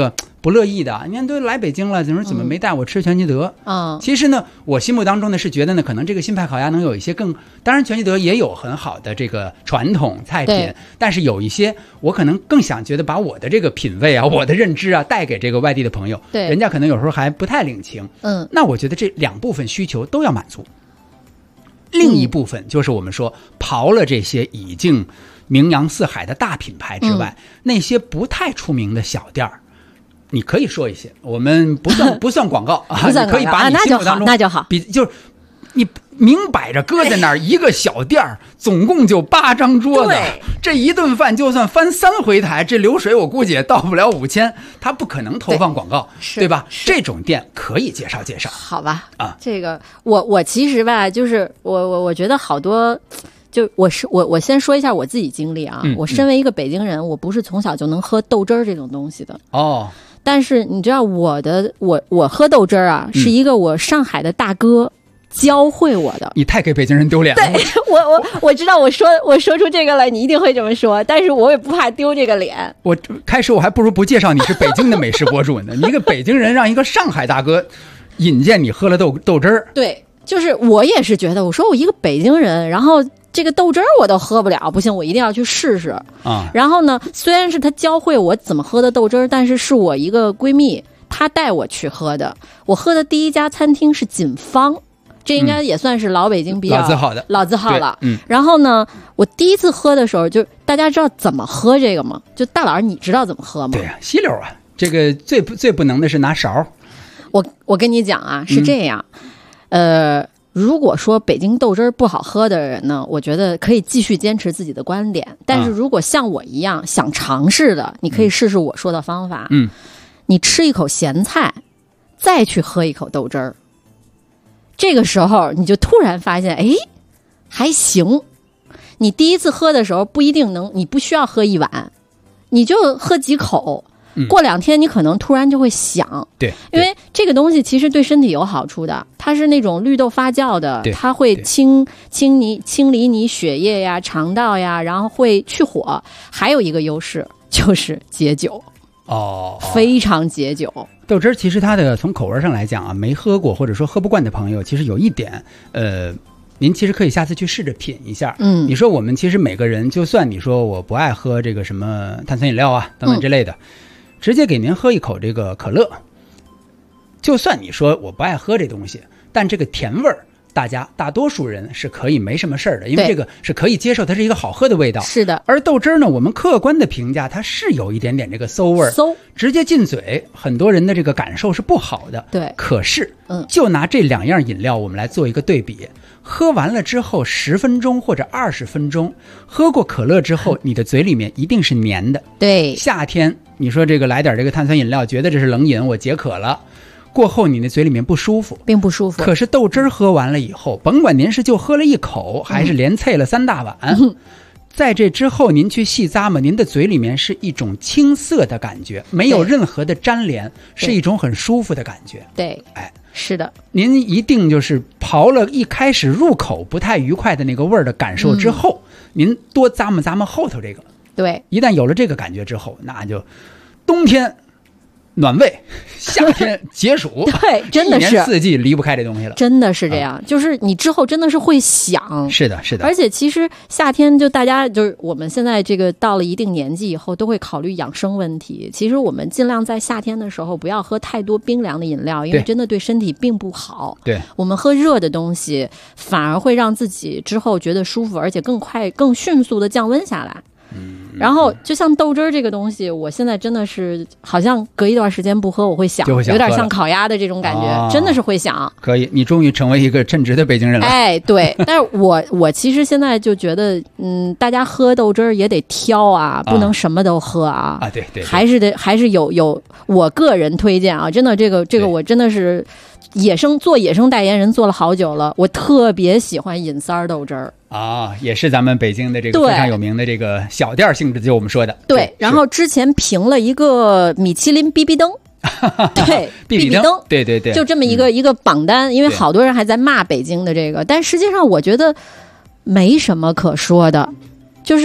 不乐意的。你看都来北京了，怎么没带我吃全聚德？其实呢，我心目当中呢是觉得呢，可能这个新派烤鸭能有一些当然全聚德也有很好的这个传统菜品，但是有一些我可能更想觉得把我的这个品味啊、我的认知啊带给这个外地的朋友， 对， 人家可能有时候还不太领情。那我觉得这2部分需求都要满足。另一部分就是我们说刨了这些已经名扬四海的大品牌之外，那些不太出名的小店儿，你可以说一些，我们不算广告啊，你可以把你心目当中那就好， 就是你明摆着搁在那儿一个小店儿，总共就8张桌子，这一顿饭就算翻3回台，这流水我估计也到不了5000，他不可能投放广告，对吧？这种店可以介绍介绍， 好吧？啊，这个我其实吧，就是我觉得好多。就我先说一下我自己经历啊，我身为一个北京人，我不是从小就能喝豆汁儿这种东西的哦。 但是你知道我喝豆汁儿啊，是一个我上海的大哥教会我的。 你太给北京人丢脸了。 对，我知道我说出这个来，你一定会这么说，但是我也不怕丢这个脸。 我开始我还不如不介绍你是北京的美食博主呢。你一个北京人让一个上海大哥引荐你喝了豆汁儿。 对，就是我也是觉得，我说我一个北京人，然后这个豆汁儿我都喝不了，不行，我一定要去试试啊。然后呢，虽然是他教会我怎么喝的豆汁儿，但是我一个闺蜜她带我去喝的。我喝的第一家餐厅是锦芳，这应该也算是老北京比较老字号了。然后呢，我第一次喝的时候，就大家知道怎么喝这个吗？就大老师，你知道怎么喝吗？ 对呀，吸溜啊。这个最不能的是拿勺。 我跟你讲啊，是这样，如果说北京豆汁儿不好喝的人呢，我觉得可以继续坚持自己的观点。但是如果像我一样想尝试的，你可以试试我说的方法。你吃一口咸菜，再去喝一口豆汁儿，这个时候你就突然发现，哎，还行。你第一次喝的时候不一定能，你不需要喝1碗，你就喝几口。过2天你可能突然就会想， 对， 因为这个东西其实对身体有好处的，它是那种绿豆发酵的，它会清理你血液呀、肠道呀，然后会去火。还有一个优势就是解酒非常解酒。 豆汁儿其实它的从口味上来讲啊，没喝过或者说喝不惯的朋友，其实有一点您其实可以下次去试着品一下。你说我们其实每个人，就算你说我不爱喝这个什么碳酸饮料啊等等之类的，直接给您喝一口这个可乐，就算你说我不爱喝这东西，但这个甜味儿大多数人是可以没什么事儿的，因为这个是可以接受，它是一个好喝的味道。 是的。 而豆汁儿呢，我们客观的评价它是有一点点这个馊味儿，直接进嘴，很多人的这个感受是不好的。 对。 可是就拿这2样饮料我们来做一个对比，喝完了之后10分钟或者20分钟，喝过可乐之后，你的嘴里面一定是黏的。 对。 夏天你说这个来点这个碳酸饮料，觉得这是冷饮，我解渴了，过后你的嘴里面不舒服， 并不舒服。 可是豆汁儿喝完了以后，甭管您是就喝了1口，还是连啐了3大碗，在这之后您去细咂摸，您的嘴里面是一种青涩的感觉，没有任何的粘连，是一种很舒服的感觉。 对，哎，是的。 您一定就是刨了一开始入口不太愉快的那个味儿的感受之后，您多咂摸后头这个。 对， 一旦有了这个感觉之后，那就冬天暖胃，夏天解暑。 对，真的是一年4季离不开这东西了， 真的是这样。就是你之后真的是会想， 是的，是的。 而且其实夏天就大家就是我们现在这个到了一定年纪以后，都会考虑养生问题。其实我们尽量在夏天的时候不要喝太多冰凉的饮料，因为真的对身体并不好。 对， 我们喝热的东西，反而会让自己之后觉得舒服，而且更快、更迅速的降温下来。然后就像豆汁儿这个东西，我现在真的是好像隔一段时间不喝，我会想，有点像烤鸭的这种感觉，真的是会想。 可以，你终于成为一个称职的北京人了。 哎，对，但是我其实现在就觉得，大家喝豆汁儿也得挑啊，不能什么都喝啊。 对， 还是有，我个人推荐啊，真的这个我真的是做野生代言人做了好久了，我特别喜欢尹三儿豆汁儿。 也是咱们北京的这个非常有名的这个小店性质，就我们说的。 对，然后之前评了一个米其林必比登，对，必比登， 对， 就这么一个榜单，因为好多人还在骂北京的这个，但实际上我觉得没什么可说的，就是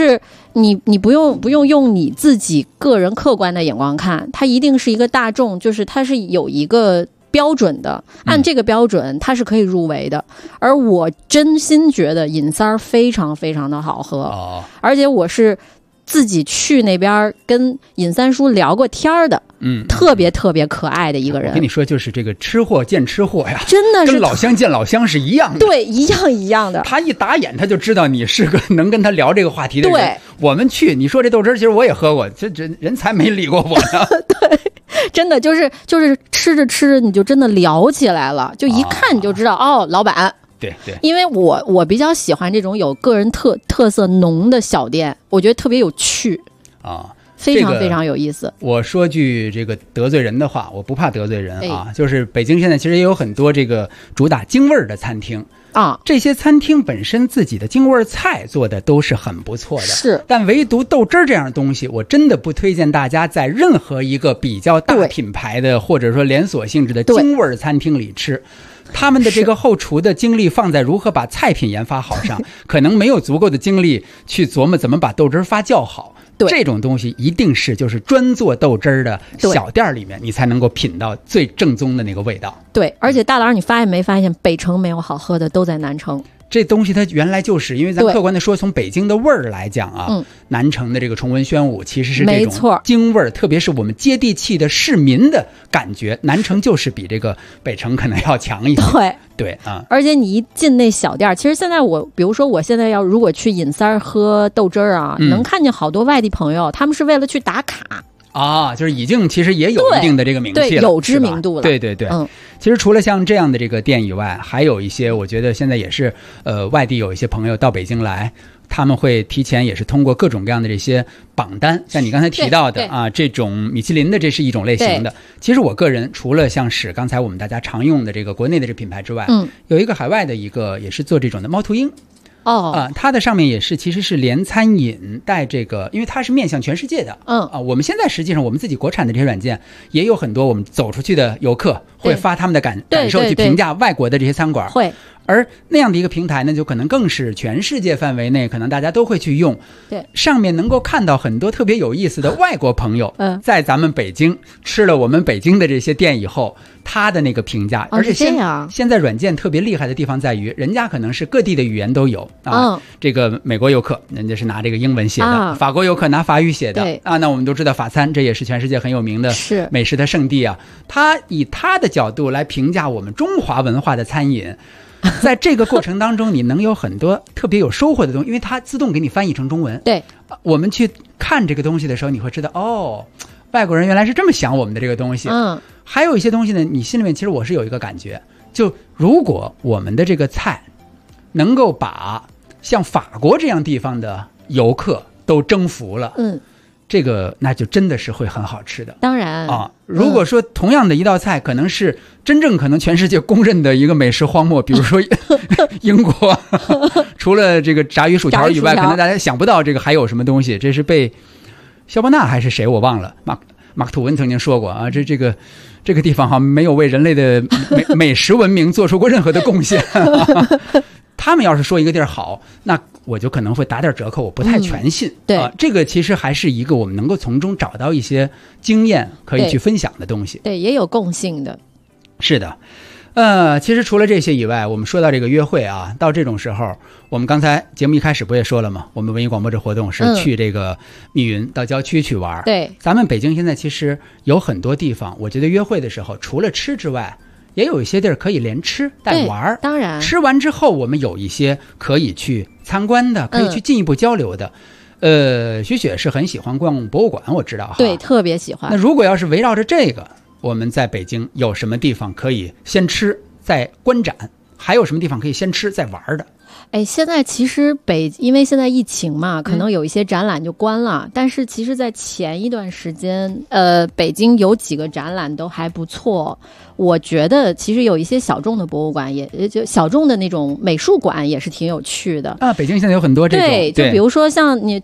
你不用你自己个人客观的眼光看，它一定是一个大众，就是它是有一个标准的，按这个标准它是可以入围的。而我真心觉得饮三儿非常非常的好喝，而且我是自己去那边跟尹三叔聊过天的，特别特别可爱的一个人。 我跟你说，就是这个吃货见吃货呀， 真的是跟老乡见老乡是一样的， 对，一样的。 他一打眼他就知道你是个能跟他聊这个话题的人。 对， 我们去，你说这豆汁其实我也喝过，这人才没理过我呢。 对，真的就是吃着吃着你就真的聊起来了，就一看你就知道老板。 对， 因为我比较喜欢这种有个人特色浓的小店，我觉得特别有趣非常非常有意思。 我说句这个得罪人的话，我不怕得罪人就是北京现在其实也有很多这个主打京味儿的餐厅这些餐厅本身自己的京味菜做的都是很不错的， 是， 但唯独豆汁儿这样的东西，我真的不推荐大家在任何一个比较大品牌的或者说连锁性质的京味餐厅里吃。他们的这个后厨的精力放在如何把菜品研发好上，可能没有足够的精力去琢磨怎么把豆汁发酵好。这种东西一定是就是专做豆汁儿的小店里面，你才能够品到最正宗的那个味道。 对，而且大佬，你发现没发现，北城没有好喝的，都在南城。 这东西它原来就是因为咱客观的说，从北京的味儿来讲南城的这个崇文宣武其实是这种京味儿，特别是我们接地气的市民的感觉，南城就是比这个北城可能要强一些。对而且你一进那小店，其实现在比如说我现在如果去尹三儿喝豆汁儿能看见好多外地朋友，他们是为了去打卡。 就是已经其实也有一定的这个名气了， 对，有知名度了。 对，其实除了像这样的这个店以外，还有一些我觉得现在也是外地有一些朋友到北京来，他们会提前也是通过各种各样的这些榜单，像你刚才提到的这种米其林的，这是一种类型的。其实我个人除了像是刚才我们大家常用的这个国内的这品牌之外，有一个海外的一个也是做这种的猫头鹰。它的上面也是其实是连餐饮带这个，因为它是面向全世界的。我们现在实际上我们自己国产的这些软件也有很多，我们走出去的游客会发他们的感受去评价外国的这些餐馆。 会。 而那样的一个平台呢，就可能更是全世界范围内可能大家都会去用。 对， 上面能够看到很多特别有意思的外国朋友在咱们北京吃了我们北京的这些店以后，他的那个评价。而且现在软件特别厉害的地方在于，人家可能是各地的语言都有这个美国游客人家是拿这个英文写的，法国游客拿法语写的那我们都知道法餐这也是全世界很有名的美食的圣地他以他的角度来评价我们中华文化的餐饮。在这个过程当中，你能有很多特别有收获的东西，因为它自动给你翻译成中文。 对， 我们去看这个东西的时候，你会知道外国人原来是这么想我们的这个东西。还有一些东西呢，你心里面其实我是有一个感觉，就如果我们的这个菜能够把像法国这样地方的游客都征服了，这个那就真的是会很好吃的。 当然如果说同样的一道菜可能是真正可能全世界公认的一个美食荒漠，比如说英国除了这个炸鱼薯条以外，可能大家想不到这个还有什么东西。这是被肖伯纳还是谁我忘了，马克吐温曾经说过这个地方好像没有为人类的美食文明做出过任何的贡献他们要是说一个地儿好，那我就可能会打点折扣，我不太全信。 对， 这个其实还是一个我们能够从中找到一些经验可以去分享的东西。 对，也有共性的。 是的。其实除了这些以外，我们说到这个约会到这种时候，我们刚才节目一开始不也说了吗？我们文艺广播这活动是去这个密云到郊区去玩。 对， 咱们北京现在其实有很多地方，我觉得约会的时候除了吃之外，也有一些地儿可以连吃带玩。 当然吃完之后我们有一些可以去参观的，可以去进一步交流的。雪雪是很喜欢逛博物馆，我知道对，特别喜欢。 那如果要是围绕着这个，我们在北京有什么地方可以先吃再观展，还有什么地方可以先吃再玩的？ 现在其实因为现在疫情嘛，可能有一些展览就关了，但是其实在前一段时间北京有几个展览都还不错。我觉得其实有一些小众的博物馆，也就小众的那种美术馆也是挺有趣的北京现在有很多这种。 对，就比如说像你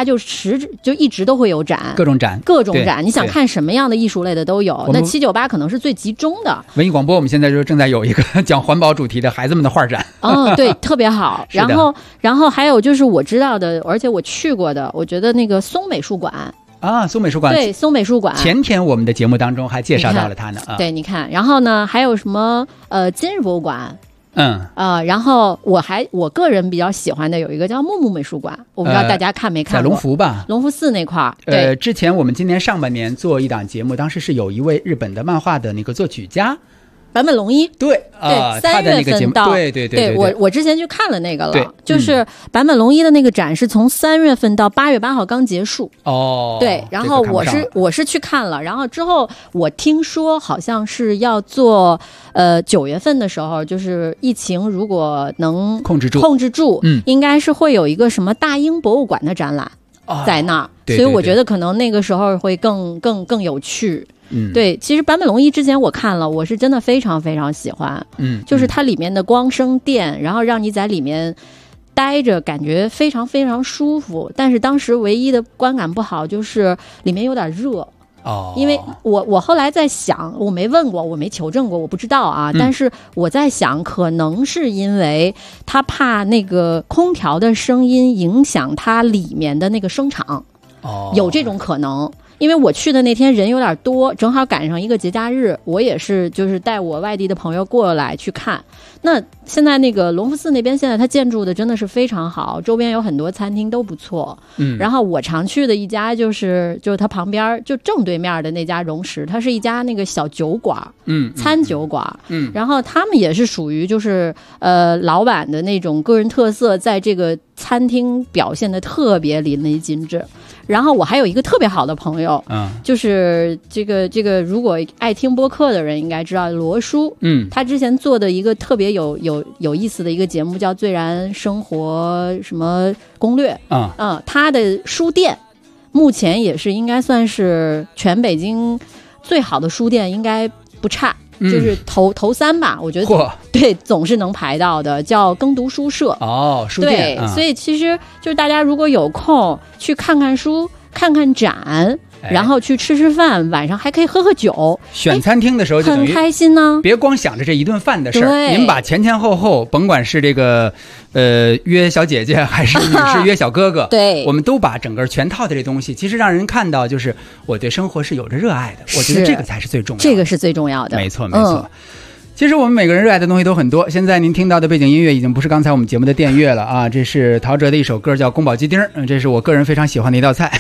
798就一直都会有展， 各种展， 你想看什么样的艺术类的都有。那798可能是最集中的。 文艺广播我们现在就正在有一个讲环保主题的孩子们的画展。 对，特别好。然后还有就是我知道的，而且我去过的，我觉得那个松美术馆。 松美术馆， 对，松美术馆， 前天我们的节目当中还介绍到了它呢。 对，你看，然后呢，还有什么今日博物馆，然后我个人比较喜欢的有一个叫木木美术馆，我不知道大家看没看过， 在龙福吧， 龙福寺那块儿。对， 之前我们今年上半年做一档节目，当时是有一位日本的漫画的那个作曲家。 坂本龙一， 对 ，3月份到， 对， 我之前去看了那个了，就是坂本龙一的那个展是从3月份到8月8号刚结束，对，然后我是去看了，然后之后我听说好像是要做9月份的时候，就是疫情如果能控制住，应该是会有一个什么大英博物馆的展览在那儿，所以我觉得可能那个时候会更有趣。对，其实坂本龙一之前我看了，我是真的非常非常喜欢，就是它里面的光声电，然后让你在里面待着，感觉非常非常舒服。但是当时唯一的观感不好就是里面有点热。因为我后来在想，我没问过，我没求证过，我不知道啊。但是我在想，可能是因为他怕那个空调的声音影响它里面的那个声场，有这种可能。因为我去的那天人有点多，正好赶上一个节假日，我也是就是带我外地的朋友过来去看。那现在那个龙福寺那边，现在它建筑的真的是非常好，周边有很多餐厅都不错。然后我常去的一家就是它旁边就正对面的那家荣食，它是一家那个小酒馆，餐酒馆。然后他们也是属于就是老板的那种个人特色，在这个餐厅表现的特别淋漓尽致。然后我还有一个特别好的朋友，就是这个如果爱听播客的人应该知道罗叔，他之前做的一个特别有意思的一个节目叫《最燃生活什么攻略》他的书店目前也是应该算是全北京最好的书店，应该不差。就是头3吧，我觉得对总是能排到的，叫耕读书社书店。 对，所以其实就是大家如果有空去看看书、看看展，然后去吃饭，晚上还可以喝酒。 选餐厅的时候就很开心呢。 别光想着这一顿饭的事儿，您把前后，甭管是这个约小姐姐还是女士约小哥哥， 对， 我们都把整个全套的这东西，其实让人看到就是我对生活是有着热爱的。我觉得这个才是最重要的， 这个是最重要的。 没错。其实我们每个人热爱的东西都很多。现在您听到的背景音乐已经不是刚才我们节目的电乐了啊，这是陶喆的一首歌叫《宫保鸡丁》，这是我个人非常喜欢的一道菜。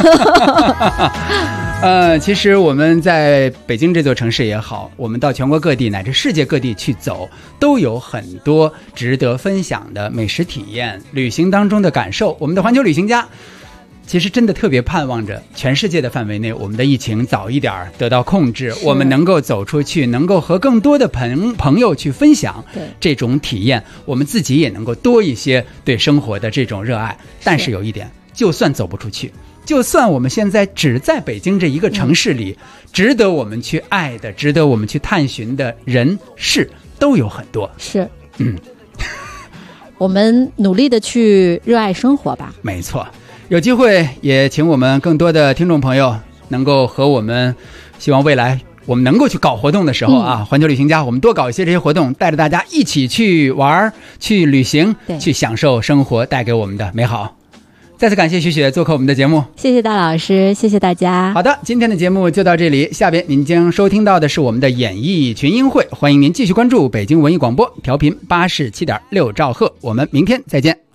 其实我们在北京这座城市也好，我们到全国各地乃至世界各地去走，都有很多值得分享的美食体验、旅行当中的感受。我们的环球旅行家其实真的特别盼望着全世界的范围内，我们的疫情早一点得到控制，我们能够走出去，能够和更多的朋友去分享这种体验，我们自己也能够多一些对生活的这种热爱。但是有一点，就算走不出去，就算我们现在只在北京这一个城市里，值得我们去爱的，值得我们去探寻的人事都有很多。 是，我们努力的去热爱生活吧。 没错。有机会也请我们更多的听众朋友能够和我们，希望未来我们能够去搞活动的时候环球旅行家我们多搞一些这些活动，带着大家一起去玩、去旅行、去享受生活带给我们的美好。再次感谢徐雪做客我们的节目， 谢谢大老师，谢谢大家。 好的，今天的节目就到这里，下边您将收听到的是我们的演艺群英会，欢迎您继续关注北京文艺广播，调频87.6兆赫，我们明天再见。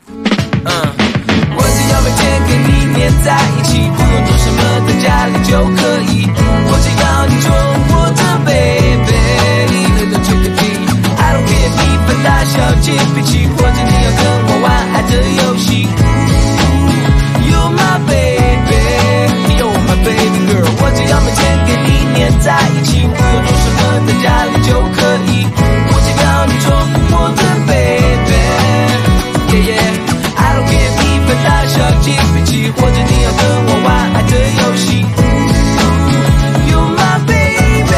每天跟你黏在一起，不用做什么，在家里就可以。我只要你做我的 baby， Little chickadee，I don't care 比分大小姐比起，或者你要跟我玩爱的游戏。You're my baby， You're my baby girl， 我只要每天跟你黏在一起，不用做什么，在家里就可以。我只要你做我的 baby，Yeah yeah，I don't care。大小姐比起，或者你要跟我玩爱的游戏。You're my baby，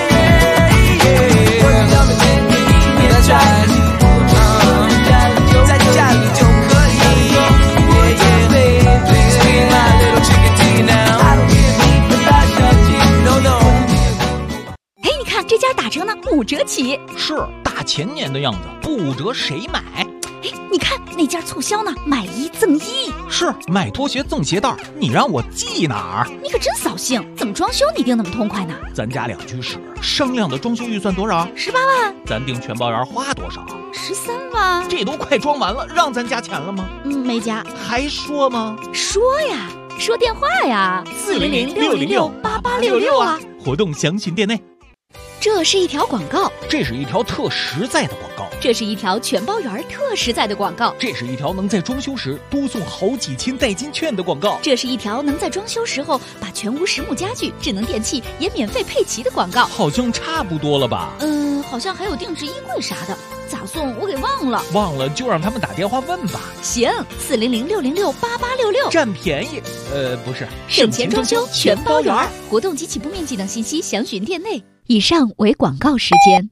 我只要每天跟你黏在一起，在家里就可以。Yeah yeah baby， my little chickadee now。I don't care 你的大小姐 ，No no。 哎，你看这家打折呢，5折起。 是大前年的样子，不折谁买？ 你看那件促销呢，买1赠1。 是买拖鞋赠鞋带，你让我记哪儿？ 你可真扫兴，怎么装修你定那么痛快呢？ 咱家两居室，商量的装修预算多少 ？18万。 咱订全包园花多少 ？13万。 这都快装完了，让咱加钱了吗？ 没加。 还说吗？ 说呀，说电话呀，400-606-8866啊。 活动详询店内。 这是一条广告， 这是一条特实在的广告， 这是一条全包园特实在的广告， 这是一条能在装修时多送好几千代金券的广告， 这是一条能在装修时候把全屋实木家具、智能电器也免费配齐的广告。 好像差不多了吧？ 好像还有定制衣柜啥的，咋送我给忘了。 忘了就让他们打电话问吧。 行，400-606-8866， 占便宜。不是， 省钱装修全包园。活动及起步面积等信息详询店内。以上为广告时间。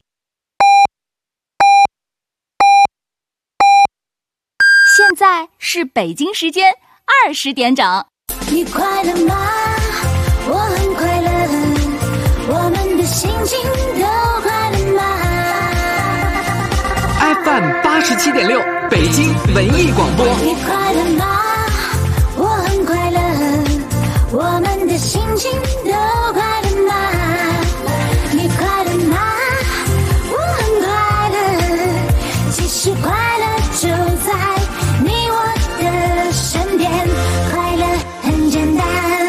现在是北京时间20点整。 你快乐吗？我很快乐，我们的心情都快乐吗？ FM 87.6，北京文艺广播。 你快乐吗？我很快乐，我们的心情都快乐吗？你快乐吗？我很快乐，其实快乐就在你我的身边，快乐很简单。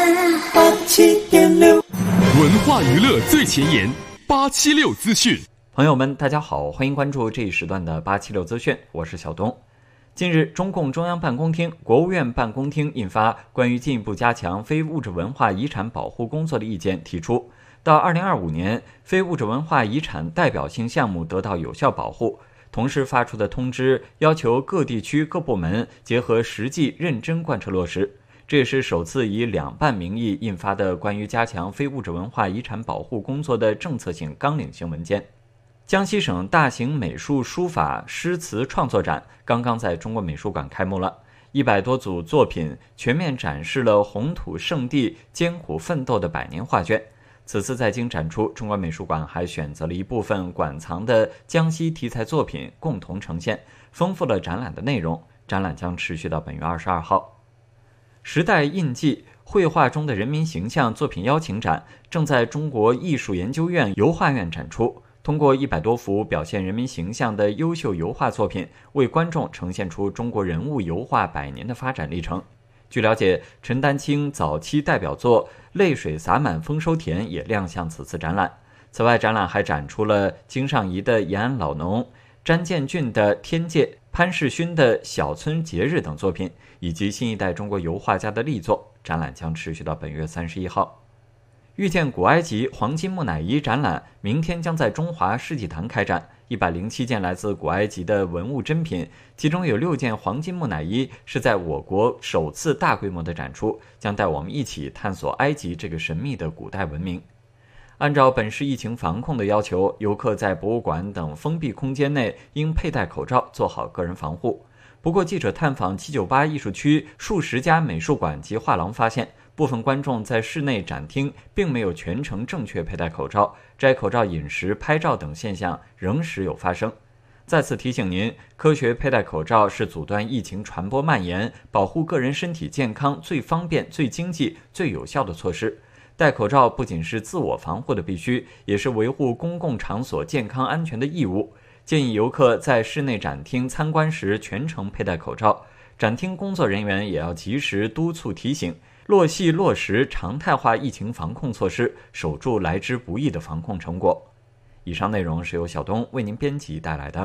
87.6，文化娱乐最前沿，876资讯。 朋友们，大家好，欢迎关注这一时段的876资讯，我是小东。近日，中共中央办公厅、国务院办公厅印发关于进一步加强非物质文化遗产保护工作的意见，提出到2025年，非物质文化遗产代表性项目得到有效保护。同时发出的通知要求各地区各部门结合实际认真贯彻落实。这也是首次以两办名义印发的关于加强非物质文化遗产保护工作的政策性纲领性文件。江西省大型美术书法诗词创作展刚刚在中国美术馆开幕了，100多组作品全面展示了红土圣地艰苦奋斗的100年画卷。此次在京展出，中国美术馆还选择了一部分馆藏的江西题材作品共同呈现，丰富了展览的内容。展览将持续到本月22号。时代印记绘画中的人民形象作品邀请展正在中国艺术研究院油画院展出，通过100多幅表现人民形象的优秀油画作品，为观众呈现出中国人物油画100年的发展历程。据了解，陈丹青早期代表作《泪水洒满丰收田》也亮相此次展览。此外，展览还展出了金尚仪的《延安老农》、詹建俊的《天界》、潘世勋的《小村节日》等作品，以及新一代中国油画家的力作。展览将持续到本月31号。遇见古埃及黄金木乃伊展览明天将在中华世纪坛开展，107件来自古埃及的文物珍品，其中有6件黄金木乃伊是在我国首次大规模的展出，将带我们一起探索埃及这个神秘的古代文明。按照本市疫情防控的要求，游客在博物馆等封闭空间内应佩戴口罩，做好个人防护。不过，记者探访798艺术区数十家美术馆及画廊发现，部分观众在室内展厅并没有全程正确佩戴口罩，摘口罩饮食、拍照等现象仍时有发生。再次提醒您，科学佩戴口罩是阻断疫情传播蔓延、保护个人身体健康最方便、最经济、最有效的措施。戴口罩不仅是自我防护的必须，也是维护公共场所健康安全的义务。建议游客在室内展厅参观时全程佩戴口罩，展厅工作人员也要及时督促提醒，落细落实常态化疫情防控措施，守住来之不易的防控成果。以上内容是由小东为您编辑带来的。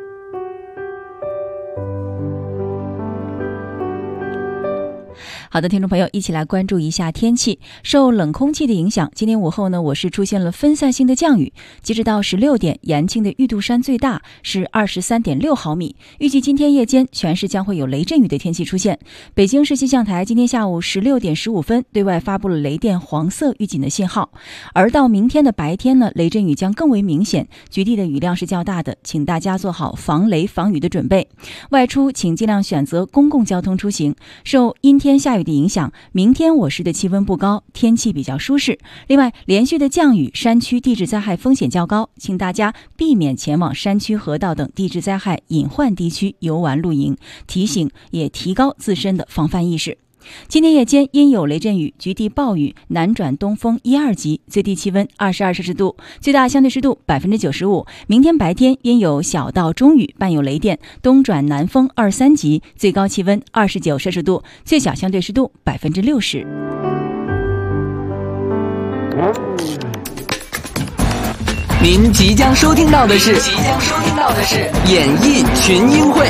好的，听众朋友，一起来关注一下天气。受冷空气的影响，今天午后呢，我市出现了分散性的降雨。截止到16点，延庆的玉度山最大是23.6毫米。预计今天夜间全市将会有雷阵雨的天气出现。北京市气象台今天下午16点15分对外发布了雷电黄色预警的信号。而到明天的白天呢，雷阵雨将更为明显，局地的雨量是较大的，请大家做好防雷防雨的准备。外出请尽量选择公共交通出行。受阴天下雨雨的影响，明天我市的气温不高，天气比较舒适。另外，连续的降雨，山区地质灾害风险较高，请大家避免前往山区、河道等地质灾害隐患地区游玩露营，提醒也提高自身的防范意识。今天夜间因有雷阵雨、局地暴雨，南转东风1、2级，最低气温22摄氏度，最大相对湿度95%。明天白天因有小到中雨，伴有雷电，东转南风2、3级，最高气温29摄氏度，最小相对湿度60%。 您即将收听到的是演艺群英会。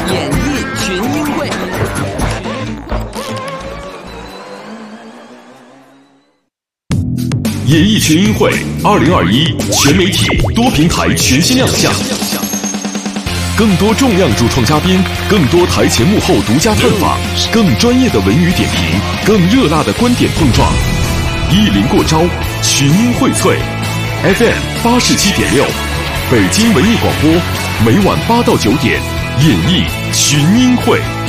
演艺群英会2021全媒体多平台全新亮相，更多重量主创嘉宾，更多台前幕后独家探访，更专业的文娱点评，更热辣的观点碰撞。一临过招，群英荟萃 FM 87.6，北京文艺广播，每晚8到9点，演艺群英会。